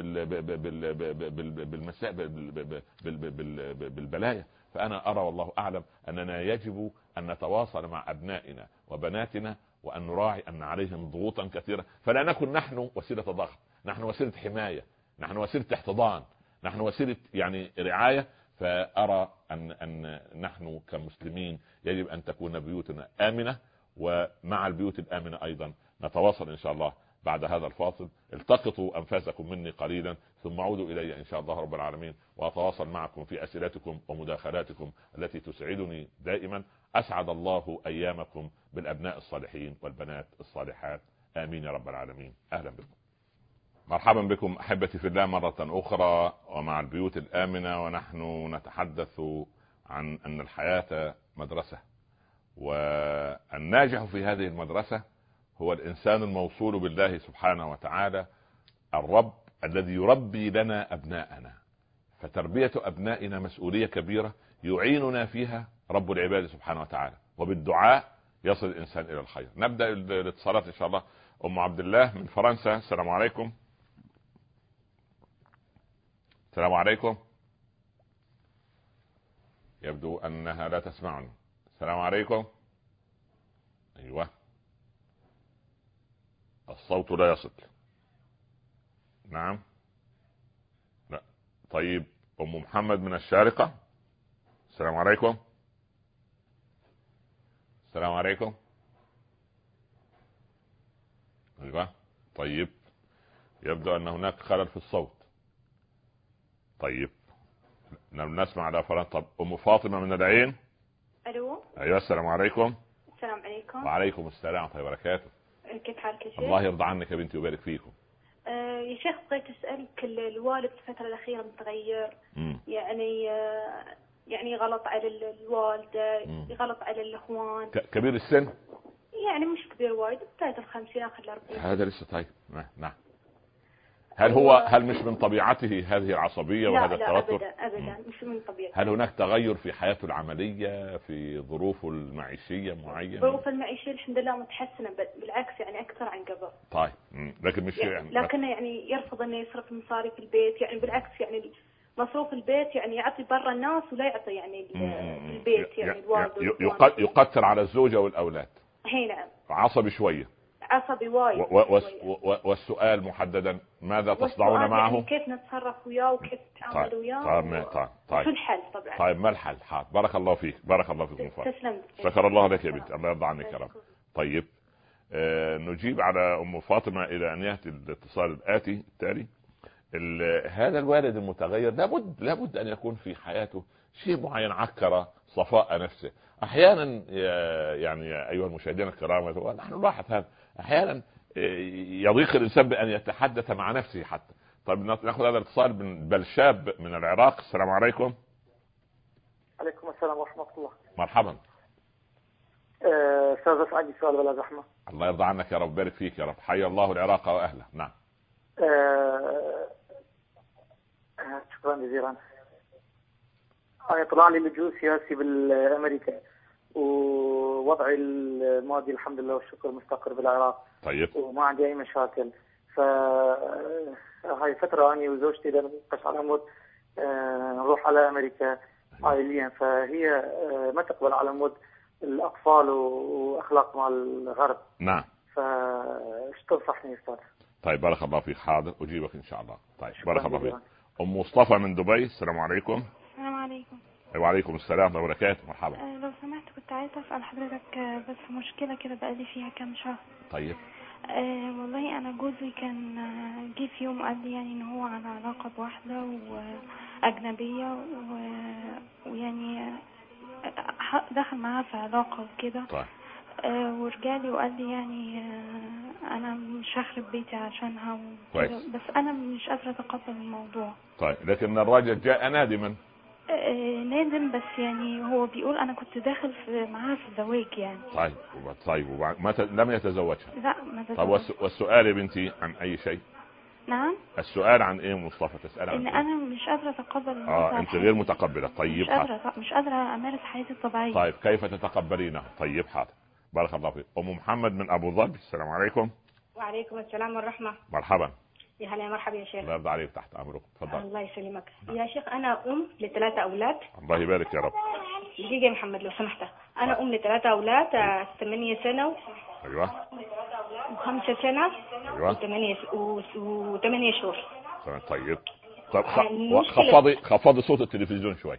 بالمساء بالبلايا. فأنا أرى والله أعلم أننا يجب أن نتواصل مع أبنائنا وبناتنا، وأن نراعي أن عليهم ضغوطا كثيرة، فلا نكن نحن وسيلة ضغط، نحن وسيلة حماية، نحن وسيلة احتضان، نحن وسيلة يعني رعاية. فأرى أن أن نحن كمسلمين يجب أن تكون بيوتنا آمنة، ومع البيوت الآمنة أيضا نتواصل إن شاء الله بعد هذا الفاصل. التقطوا أنفاسكم مني قليلا ثم عودوا إلي إن شاء الله رب العالمين، وأتواصل معكم في أسئلتكم ومداخلاتكم التي تسعدني دائما. أسعد الله أيامكم بالأبناء الصالحين والبنات الصالحات، آمين يا رب العالمين. أهلا بكم، مرحبا بكم أحبتي في الله مرة أخرى ومع البيوت الآمنة. ونحن نتحدث عن أن الحياة مدرسة، والناجح في هذه المدرسة هو الإنسان الموصول بالله سبحانه وتعالى، الرب الذي يربي لنا أبناءنا. فتربية أبنائنا مسؤولية كبيرة يعيننا فيها رب العباد سبحانه وتعالى، وبالدعاء يصل الإنسان إلى الخير. نبدأ الاتصالات إن شاء الله. أم عبد الله من فرنسا، السلام عليكم. السلام عليكم. يبدو أنها لا تسمعني. السلام عليكم. أيوة، الصوت لا يصل. نعم، لا. طيب، أم محمد من الشارقة، السلام عليكم. السلام عليكم. أيوة، طيب، يبدو أن هناك خلل في الصوت. طيب، نسمع على فرنسا. طب أم فاطمة من العين. الو. ايوه، السلام عليكم. السلام عليكم. وعليكم السلام ورحمه الله وبركاته. كيف حالك يا شيخ؟ الله يرضى عنك يا بنتي ويبارك فيكم. آه يا شيخ، بغيت اسالك، الوالد في الفتره الاخيره متغير، مم. يعني آه يعني غلط على الوالده، مم. غلط على الاخوان. ك- كبير السن؟ يعني مش كبير وايد، بدايه الخمسين اخر الاربعين. هذا لسه طيب. نعم. هل هو هل مش من طبيعته هذه العصبيه وهذا لا التوتر؟ لا ابدا ابدا، مش من طبيعته. هل هناك تغير في حياته العمليه، في ظروفه المعيشيه معينه؟ ظروف المعيشيه الحمد لله متحسنه، بالعكس يعني اكثر عن قبل. طيب، لكن مش يعني لكنه يعني يرفض انه يصرف مصاريف البيت، يعني بالعكس يعني مصروف البيت يعني يعطي برا الناس ولا يعطي يعني البيت، يعني الوالد يقتر على الزوجه والاولاد. هي نعم، عصبي شويه، عصبي وايد. و- و- و- والسؤال محددا، ماذا تصنعون معه؟ يعني كيف نتصرف وياه وكيف نتعامل طيب. وياه. طيب. و... طيب. طيب. شو الحل طبعا؟ طيب، ما الحل؟ حاضر، بارك الله فيك، بارك الله فيك. تسلم. شكر الله لك يا بنتي، الله يرضى عنك يا رب. طيب، آه نجيب على ام فاطمه الى ان ياتي الاتصال الاتي التالي. هذا الوالد المتغير لابد لابد ان يكون في حياته شيء معين عكر صفاء نفسه. احيانا يعني يا ايها المشاهدين الكرام، ونحن نلاحظ هذا احيانا يضيق الانسان بان يتحدث مع نفسه حتى. طيب، ناخذ هذا الاتصال من بلشاب من العراق، السلام عليكم. عليكم السلام ورحمه الله. مرحبا. استاذ سعد، سؤال ولا زحمه؟ الله يرضى عنك يا رب، بارك فيك يا رب، حي الله العراق واهله. نعم. أه... شكرا جزيلا. أنا طلع لي لجوء سياسي بالأمريكا، ووضعي المادي الحمد لله والشكر مستقر بالعراق. طيب. وما عندي أي مشاكل. فهاي فترة أنا وزوجتي لما نقش على مود نروح على أمريكا عائليا، فهي ما تقبل على مود الأطفال وأخلاق مع الغرب. نعم. فايش تنصحني أستاذ؟ طيب، بارك الله فيك، حاضر أجيبك إن شاء الله. طيب، بارك الله فيك. أم مصطفى من دبي، السلام عليكم. السلام عليكم. وعليكم السلام ورحمة الله وبركاته. مرحبا. أه لو سمحت، كنت عايزة أسأل حضرتك بس مشكلة كده بقالي فيها كام شهر. طيب. أه والله أنا جوزي كان جه في يوم قال لي يعني إن هو على علاقة بواحدة وأجنبية و... ويعني دخل معاها في علاقة وكده. طيب. أه ورجالي وقال لي يعني أه أنا مش هخرب بيتي عشانها كويس. بس أنا مش قادرة أتقبل الموضوع. طيب، لكن الراجل جاء نادما. أه نادم، بس يعني هو بيقول أنا كنت داخل في معاها في الزواج يعني. طيب. طيب، وبعد ما ت... لم يتزوجها؟ لا، ما تزوجها. طب والس... والسؤال يا بنتي عن أي شيء؟ نعم. السؤال عن ايه مصطفى؟ تسأل عن ان إيه؟ انا مش قادرة اتقبل. اه انت غير متقبلة. طيب، مش قادرة مش قادرة امارس حياتي الطبيعية. طيب، كيف تتقبلينه؟ طيب، حاضر، بارك الله فيك. ام محمد من ابو ظبي، السلام عليكم. وعليكم السلام والرحمة. مرحبا. يا هلا مرحبا يا شيخ. الله يرضى عليك، تحت امرك، تفضل. الله يسلمك يا شيخ. انا ام لثلاثه اولاد. الله يبارك يا رب. دقيقه يا محمد لو سمحت. انا ام لثلاثه اولاد، ثمانية سنه. ايوه. وخمسة سنه. ايوه. وثمانية وثمانية شهور. طيب طب خفضي خفضي صوت التلفزيون شوي.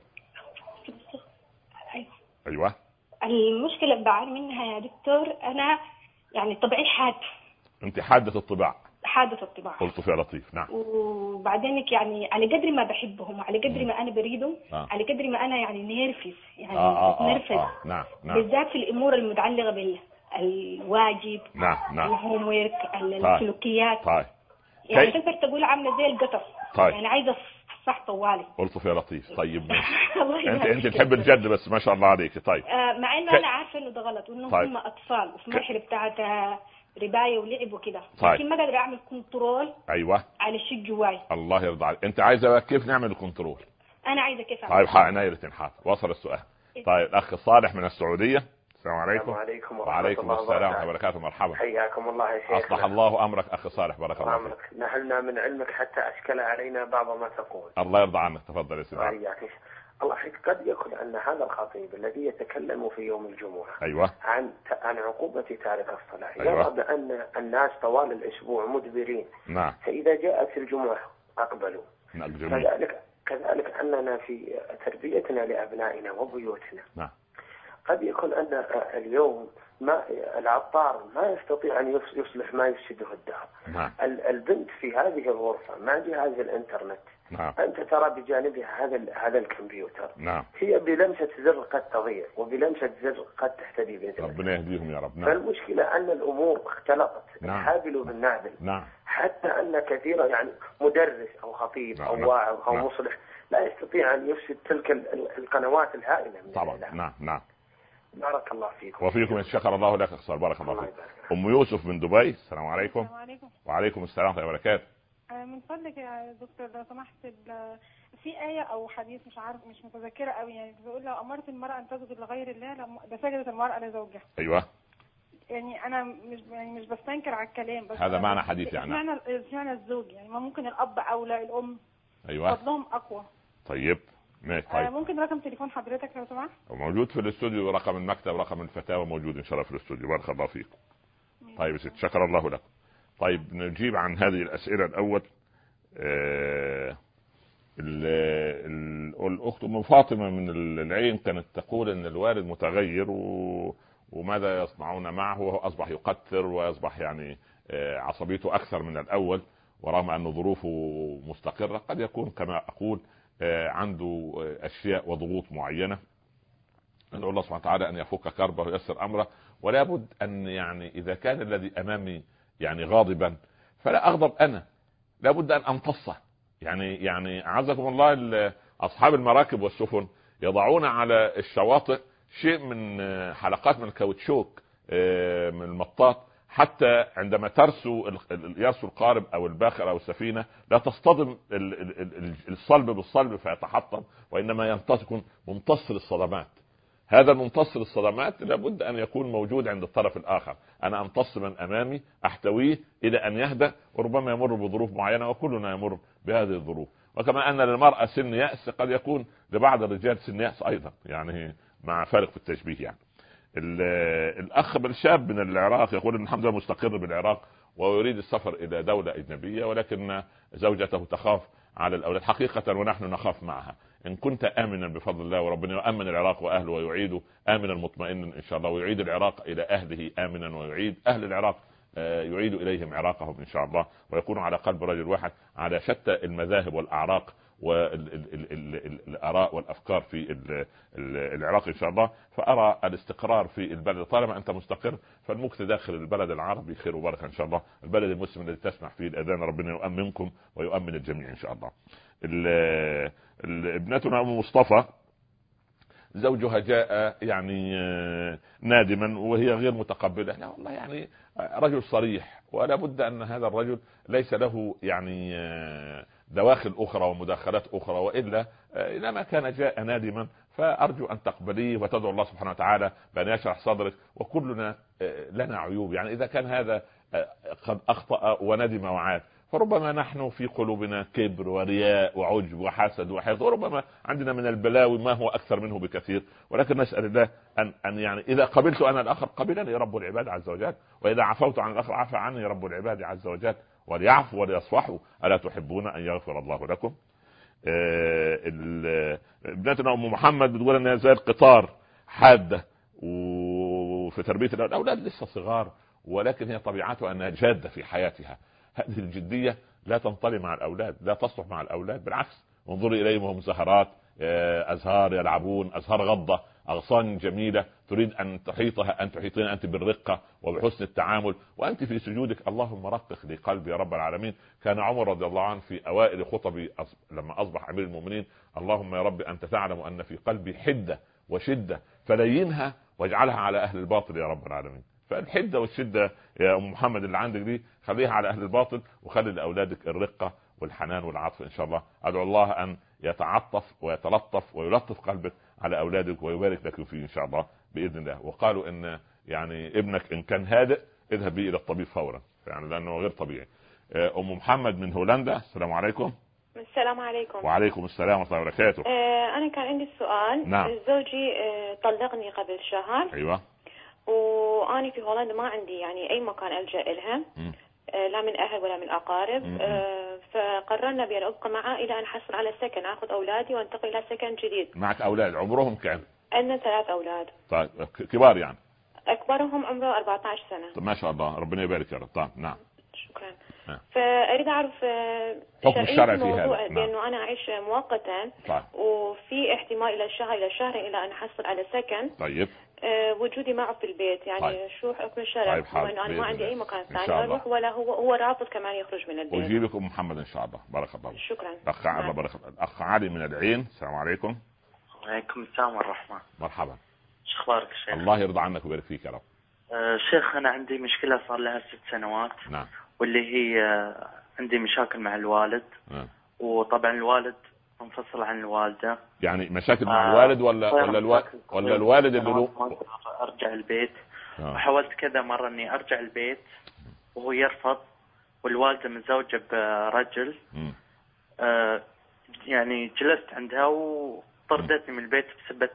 ايوه. ايوه. المشكله بعاني منها يا دكتور، انا يعني طبعي حاد. انت حادة الطباع. حادة الطباع. قلت فيها لطيف. نعم. وبعدينك يعني على قدر ما بحبهم وعلى قدر ما انا بريدهم آه. على قدر ما انا يعني نيرفس يعني آه آه نرفز. آه آه. نعم نعم. بالذات في الامور المتعلقه بالواجب. نعم نعم. الهوم ويرك، السلوكيات. طيب. يعني تقدر تقول عامله زي القطر. طيب. يعني عايزه صح طوالي. قلت فيها لطيف. طيب ماشي. انت انت تحب الجد بس ما شاء الله عليك. طيب. آه مع انه ك... انا عارفه انه ده غلط وانهم طيب. هم اطفال وفي مرحله ك... بتاعت ربايه ولعب وكده، طيب. لكن ما قادر اعمل كنترول. ايوه. على الشيء جواي. الله يرضى عليك. انت عايزه كيف نعمل الكنترول؟ انا عايزه كيف اعمل. طيب عناية حاضر. وصل السؤال. إيه؟ طيب الاخ صالح من السعوديه. السلام عليكم. وعليكم وعليكم السلام ورحمه الله وبركاته. مرحبا. حياكم الله يا شيخ. اصلح الله امرك اخي صالح، بارك الله فيك. نهلنا من علمك حتى اشكل علينا بعض ما تقول. الله يرضى عنك، تفضل يا سيدي. الله يحفظك. قد يكون ان هذا الخطيب الذي يتكلم في يوم الجمعه ايوه عن عن عقوبه تارك الصلاه أيوة. يرى بان الناس طوال الاسبوع مدبرين. نعم. فاذا جاءت الجمعه اقبلوا. نعم. كذلك كذلك اننا في تربيتنا لابنائنا وبيوتنا. نعم. قد يكون ان اليوم ما العطار ما يستطيع ان يصلح ما يفسده الدهر. نعم. البنت في هذه الغرفه مع جهاز الانترنت. نعم. أنت ترى بجانبها هذا هذا الكمبيوتر. نعم. هي بلمسة زر قد تضيع وبلمسة زر قد تهتدي بإذن الله. ربنا يهديهم يا رب. نعم. فالمشكلة أن الأمور اختلطت. نعم. الحابل بالنابل. نعم. حتى أن كثيرا يعني مدرس أو خطيب نعم. أو واعظ أو نعم. مصلح لا يستطيع أن يفسد تلك القنوات الهائلة من طبعا. الإعلام. نعم نعم. بارك الله فيكم. وفيكم شكر الله لك اخصار. بارك الله فيك. أم يوسف من دبي. السلام عليكم. السلام عليكم. وعليكم السلام ورحمة الله وبركاته. من فضلك يا دكتور لو سمحت، في آية أو حديث مش عارف مش متذكرة قوي، يعني بيقول لو أمرت المرأة أن تسجد لغير الله لسجدت المرأة لزوجها. أيوة. يعني أنا مش يعني مش بستنكر على الكلام، بس هذا معنى حديث يعني. معنى معنى الزوج يعني ما ممكن الأب أولى الأم. أيوة. فضلهم أقوى. طيب ماشي. طيب. ممكن رقم تليفون حضرتك لو سمحت؟ موجود في الاستوديو، رقم المكتب رقم الفتاوى موجود إن شاء الله في الاستوديو. بارك الله فيكم. طيب ست شكر الله لكم. طيب نجيب عن هذه الأسئلة الأول. آه الأخت أم فاطمة من العين كانت تقول أن الوالد متغير و... وماذا يصنعون معه، وهو أصبح يقتر ويصبح يعني آه عصبيته أكثر من الأول، ورغم أن ظروفه مستقرة قد يكون كما أقول آه عنده أشياء وضغوط معينة. ندعو الله سبحانه وتعالى أن يفك كربه وييسر أمره. ولا بد أن يعني إذا كان الذي أمامي يعني غاضبا فلا أغضب أنا، لا بد أن أمتصه. يعني يعني أعزكم الله أصحاب المراكب والسفن يضعون على الشواطئ شيء من حلقات من الكاوتشوك من المطاط، حتى عندما ترسو يرسو القارب أو الباخر أو السفينة لا تصطدم الصلب بالصلب فيتحطم، وإنما يكون ممتص للصدمات. هذا الممتص للصدمات لابد أن يكون موجود عند الطرف الآخر. أنا أمتص من أمامي أحتويه إلى أن يهدأ، وربما يمر بظروف معينة وكلنا يمر بهذه الظروف. وكما أن للمرأة سن يأس قد يكون لبعض الرجال سن يأس أيضا، يعني مع فارق في التشبيه. يعني الأخ بالشاب من العراق يقول إن الحمد لله مستقر بالعراق ويريد السفر إلى دولة أجنبية، ولكن زوجته تخاف على الأولاد حقيقة ونحن نخاف معها. إن كنت آمنا بفضل الله وربنا يؤمن العراق وأهله ويعيده آمنا مطمئنا إن شاء الله، ويعيد العراق إلى أهله آمنا، ويعيد أهل العراق يعيد إليهم عراقهم إن شاء الله، ويكونوا على قلب رجل واحد على شتى المذاهب والأعراق والآراء والأفكار في العراق إن شاء الله. فأرى الاستقرار في البلد، طالما أنت مستقر فالمكت داخل البلد العربي خير وبركة إن شاء الله. البلد المسلم الذي تسمع فيه الأذان ربنا يؤمنكم ويؤمن الجميع إن شاء الله. ابنتنا أم مصطفى زوجها جاء يعني نادما وهي غير متقبلة. لا والله يعني رجل صريح، ولا بد أن هذا الرجل ليس له يعني دواخل أخرى ومداخلات أخرى، وإلا لما كان جاء نادما فأرجو أن تقبليه وتدعو الله سبحانه وتعالى بأن يشرح صدرك. وكلنا لنا عيوب، يعني إذا كان هذا قد أخطأ وندم وعاد فربما نحن في قلوبنا كبر ورياء وعجب وحسد وحقد، وربما عندنا من البلاوي ما هو اكثر منه بكثير، ولكن نسال الله ان ان يعني اذا قبلت انا الاخر قبلني رب العباد عز وجل، واذا عفوت عن الاخر عفى عني رب العباد عز وجل. وليعفوا وليصفحوا، الا تحبون ان يغفر الله لكم؟ آه ابنتنا ام محمد بتقول انها زي القطار حاده وفي تربيه الاولاد لسه صغار، ولكن هي طبيعتها انها جاده في حياتها. هذه الجديه لا تنطلي مع الاولاد، لا تصلح مع الاولاد، بالعكس انظري اليهم وهم زهرات، ازهار يلعبون، ازهار غضه، اغصان جميله، تريد ان تحيطها، ان تحيطين انت بالرقه وبحسن التعامل، وانت في سجودك اللهم رقق لي قلبي يا رب العالمين. كان عمر رضي الله عنه في اوائل خطبه لما اصبح امير المؤمنين: اللهم يا رب انت تعلم ان في قلبي حده وشده فلينها واجعلها على اهل الباطل يا رب العالمين. فالحده والشده يا ام محمد اللي عندك دي خليها على اهل الباطل، وخلي لاولادك الرقه والحنان والعطف ان شاء الله. ادعو الله ان يتعطف ويتلطف ويلطف قلبك على اولادك ويبارك لك فيه ان شاء الله باذن الله. وقالوا ان يعني ابنك ان كان هادئ اذهب به الى الطبيب فورا، يعني لانه غير طبيعي. ام محمد من هولندا، السلام عليكم. السلام عليكم. وعليكم السلام ورحمه الله وبركاته. آه انا كان عندي سؤال. نعم. زوجي آه طلقني قبل شهر. ايوه. واني في هولندا ما عندي يعني اي مكان الجا لها، آه لا من اهل ولا من اقارب. آه فقررنا بان ابقى معه الى ان احصل على سكن، اخذ اولادي وانتقل الى سكن جديد. معك اولاد عمرهم كم؟ عندنا ثلاث اولاد. طيب كبار يعني؟ اكبرهم عمره أربعة عشر سنة. طيب ما شاء الله، ربنا يبارك يا رب. طيب نعم. شكرا. نعم. فاريد اعرف حكم الشرع في هذا. نعم. بانه انا اعيش مؤقتا. طيب. وفي احتمال الى الشهر الى شهرين الى ان احصل على سكن. طيب. أه وجودي معه في البيت يعني. طيب. شو حكم الشرع؟ طيب حاضر. انا ما عندي اي مكان ثاني اروح، ولا هو هو رافض كمان يخرج من البيت. اجيبك ام محمد ان شاء الله. بارك الله. شكرا. اخ الله بارك الله. اخ علي من العين، السلام عليكم. وعليكم السلام والرحمه. مرحبا. شو اخبارك شيخ؟ الله يرضى عنك ويبارك فيك يا رب. أه شيخ انا عندي مشكله صار لها ست سنوات. نعم. واللي هي عندي مشاكل مع الوالد. نعم. وطبعا الوالد منفصل عن الوالده. يعني مشاكل مع الوالد ولا ولا الوالد ولا الوالد اللي له ارجع البيت. آه. وحاولت كذا مره اني ارجع البيت وهو يرفض، والوالده متزوجه برجل. آه يعني جلست عندها وطردتني من البيت بسبب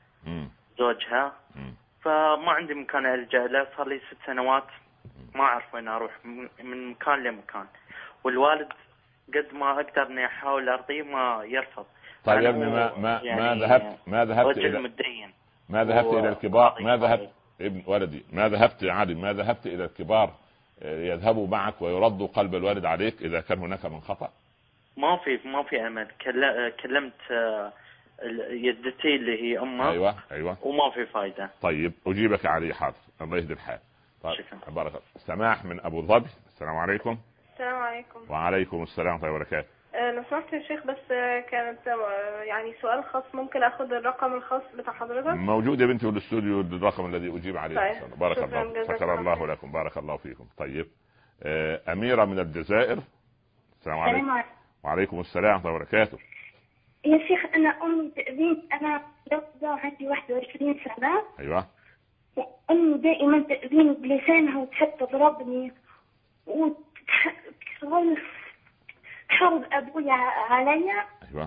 زوجها. مم. فما عندي مكان الجا له، صار لي ست سنوات ما اعرف وين اروح من مكان لمكان، والوالد قد ما اقدر اني احاول ارضيه ما يرفض. طيب يا ابني ما ما يعني ما ذهبت ما ذهبت الى مدين. ما ذهبت الى الكبار ما ذهبت ابن ولدي ما ذهبت يا علي ما ذهبت الى الكبار يذهبوا معك ويردوا قلب الوالد عليك اذا كان هناك من خطأ؟ ما في ما في امل. كلمت يدتي اللي هي امه. ايوه ايوه. وما في فايده. طيب اجيبك علي حاضر، الله يهدي الحال. طيب بارك الله. سماح من ابو ظبي، السلام عليكم. السلام عليكم. وعليكم السلام ورحمه الله وبركاته. لو سمحت يا شيخ بس كانت يعني سؤال خاص، ممكن اخذ الرقم الخاص بتاع حضرتك؟ موجود يا بنتي في الاستوديو الرقم الذي اجيب عليه. طيب. بارك الله. شكر الله لكم. بارك الله فيكم. طيب اميره من الجزائر، السلام عليكم. وعليكم السلام ورحمه الله وبركاته. يا شيخ انا امي تأذين، انا عندي واحد وعشرين سنه. ايوه. امي دائما تأذيني بلسانها وتحب تضربني وتحاول تحرض ابويا عليا. ايوه.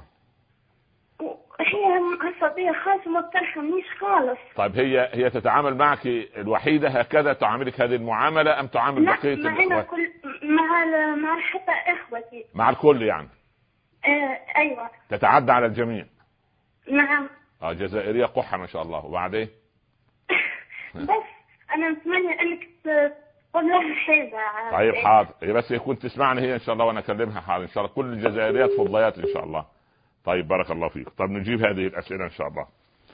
هي عصبيه خالص وما بترحمنيش خالص. طيب هي هي تتعامل معك الوحيده هكذا، تعاملك هذه المعامله ام تعامل بقيه الاخوات؟ كل مع مع حتى اخوتي. مع الكل يعني؟ آه ايوه. تتعدى على الجميع؟ نعم. اه جزائريه قحه ما شاء الله. وبعدين؟ بس انا اتمنى انك تقول لها حاجه. طيب حاضر، بس يكون تسمعني هي ان شاء الله وانا اكلمها حاضر ان شاء الله. كل الجزائريات فضليات ان شاء الله. طيب بارك الله فيك. طب نجيب هذه الاسئله ان شاء الله.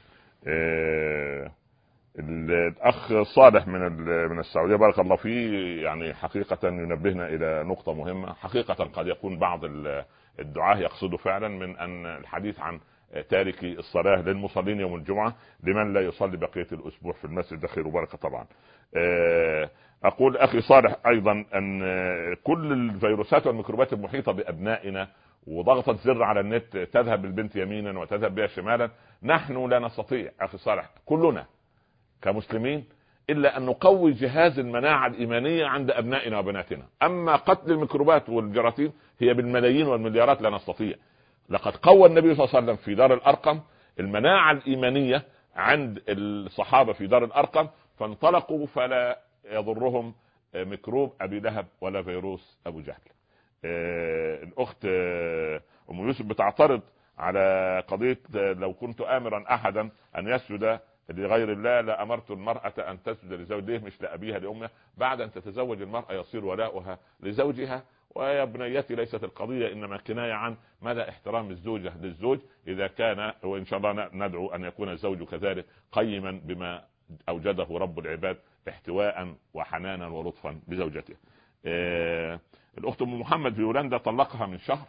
آه الاخ صالح من من السعوديه بارك الله فيه، يعني حقيقه ينبهنا الى نقطه مهمه. حقيقه قد يكون بعض الدعاة يقصدوا فعلا من ان الحديث عن تاركي الصلاه للمصلين يوم الجمعه لمن لا يصلي بقيه الاسبوع في المسجد، ده خير وبركه طبعا. اقول اخي صالح ايضا ان كل الفيروسات والميكروبات المحيطه بابنائنا وضغطة زر على النت تذهب البنت يمينا وتذهب بها شمالا، نحن لا نستطيع اخي صالح كلنا كمسلمين الا ان نقوي جهاز المناعه الايمانيه عند ابنائنا وبناتنا. اما قتل الميكروبات والجراثيم هي بالملايين والمليارات لا نستطيع. لقد قوى النبي صلى الله عليه وسلم في دار الارقم المناعه الايمانيه عند الصحابه في دار الارقم، فانطلقوا فلا يضرهم ميكروب ابي لهب ولا فيروس ابو جهل. الاخت ام يوسف بتعترض على قضيه لو كنت امرا احدا ان يسجد لغير الله لامرت المراه ان تسجد لزوجها مش لابيها لامها. بعد ان تتزوج المراه يصير ولاؤها لزوجها. ويا بنيتي ليست القضيه انما كنايه عن مدى احترام الزوجه للزوج اذا كان، وان شاء الله ندعو ان يكون الزوج كذلك قيما بما اوجده رب العباد احتواء وحنانا ولطفا بزوجته. آه الاخت ام محمد في هولندا طلقها من شهر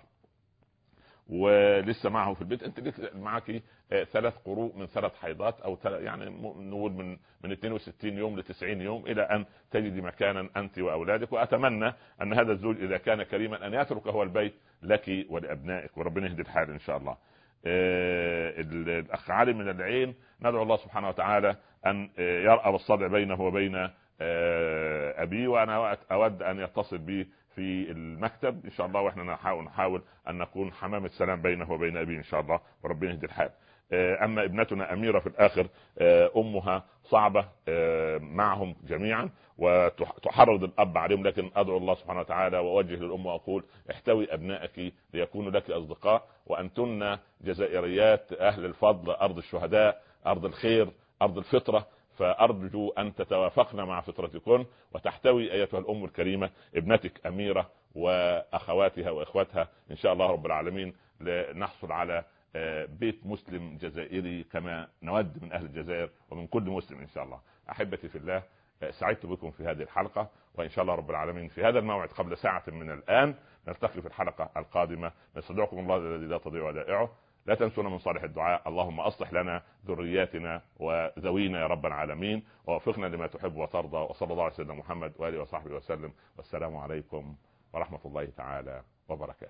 ولسه معه في البيت. انت معك ثلاث قروء من ثلاث حيضات او يعني نقول من من اثنين وستين يوم ل تسعين يوم الى ان تجدي مكانا انت واولادك. واتمنى ان هذا الزوج اذا كان كريما ان يترك هو البيت لك ولابنائك وربنا يهدي الحال ان شاء الله. الاخ علي من العين ندعو الله سبحانه وتعالى ان يرأى الصدع بينه وبين ابي، وانا اود ان يتصل بي في المكتب ان شاء الله، واحنا نحاول نحاول ان نكون حمام السلام بينه وبين ابي ان شاء الله وربنا يهدي الحال. اما ابنتنا اميره في الاخر امها صعبه معهم جميعا وتحرض الاب عليهم، لكن ادعو الله سبحانه وتعالى واوجه للام واقول احتوي ابنائك ليكونوا لك اصدقاء، وانتن جزائريات اهل الفضل، ارض الشهداء، ارض الخير، ارض الفطره، فأرجو أن تتوافقن مع فطرتكن وتحتوي أيتها الأم الكريمة ابنتك أميرة وأخواتها وإخواتها إن شاء الله رب العالمين، لنحصل على بيت مسلم جزائري كما نود من أهل الجزائر ومن كل مسلم إن شاء الله. أحبتي في الله، سعدت بكم في هذه الحلقة، وإن شاء الله رب العالمين في هذا الموعد قبل ساعة من الآن نلتقي في الحلقة القادمة. نستودعكم الله الذي لا تضيع ودائعه. لا تنسونا من صالح الدعاء. اللهم أصلح لنا ذرياتنا وذوينا يا رب العالمين، ووفقنا لما تحب وترضى. وصلى الله على سيدنا محمد وآله وصحبه وسلم، والسلام عليكم ورحمة الله تعالى وبركاته.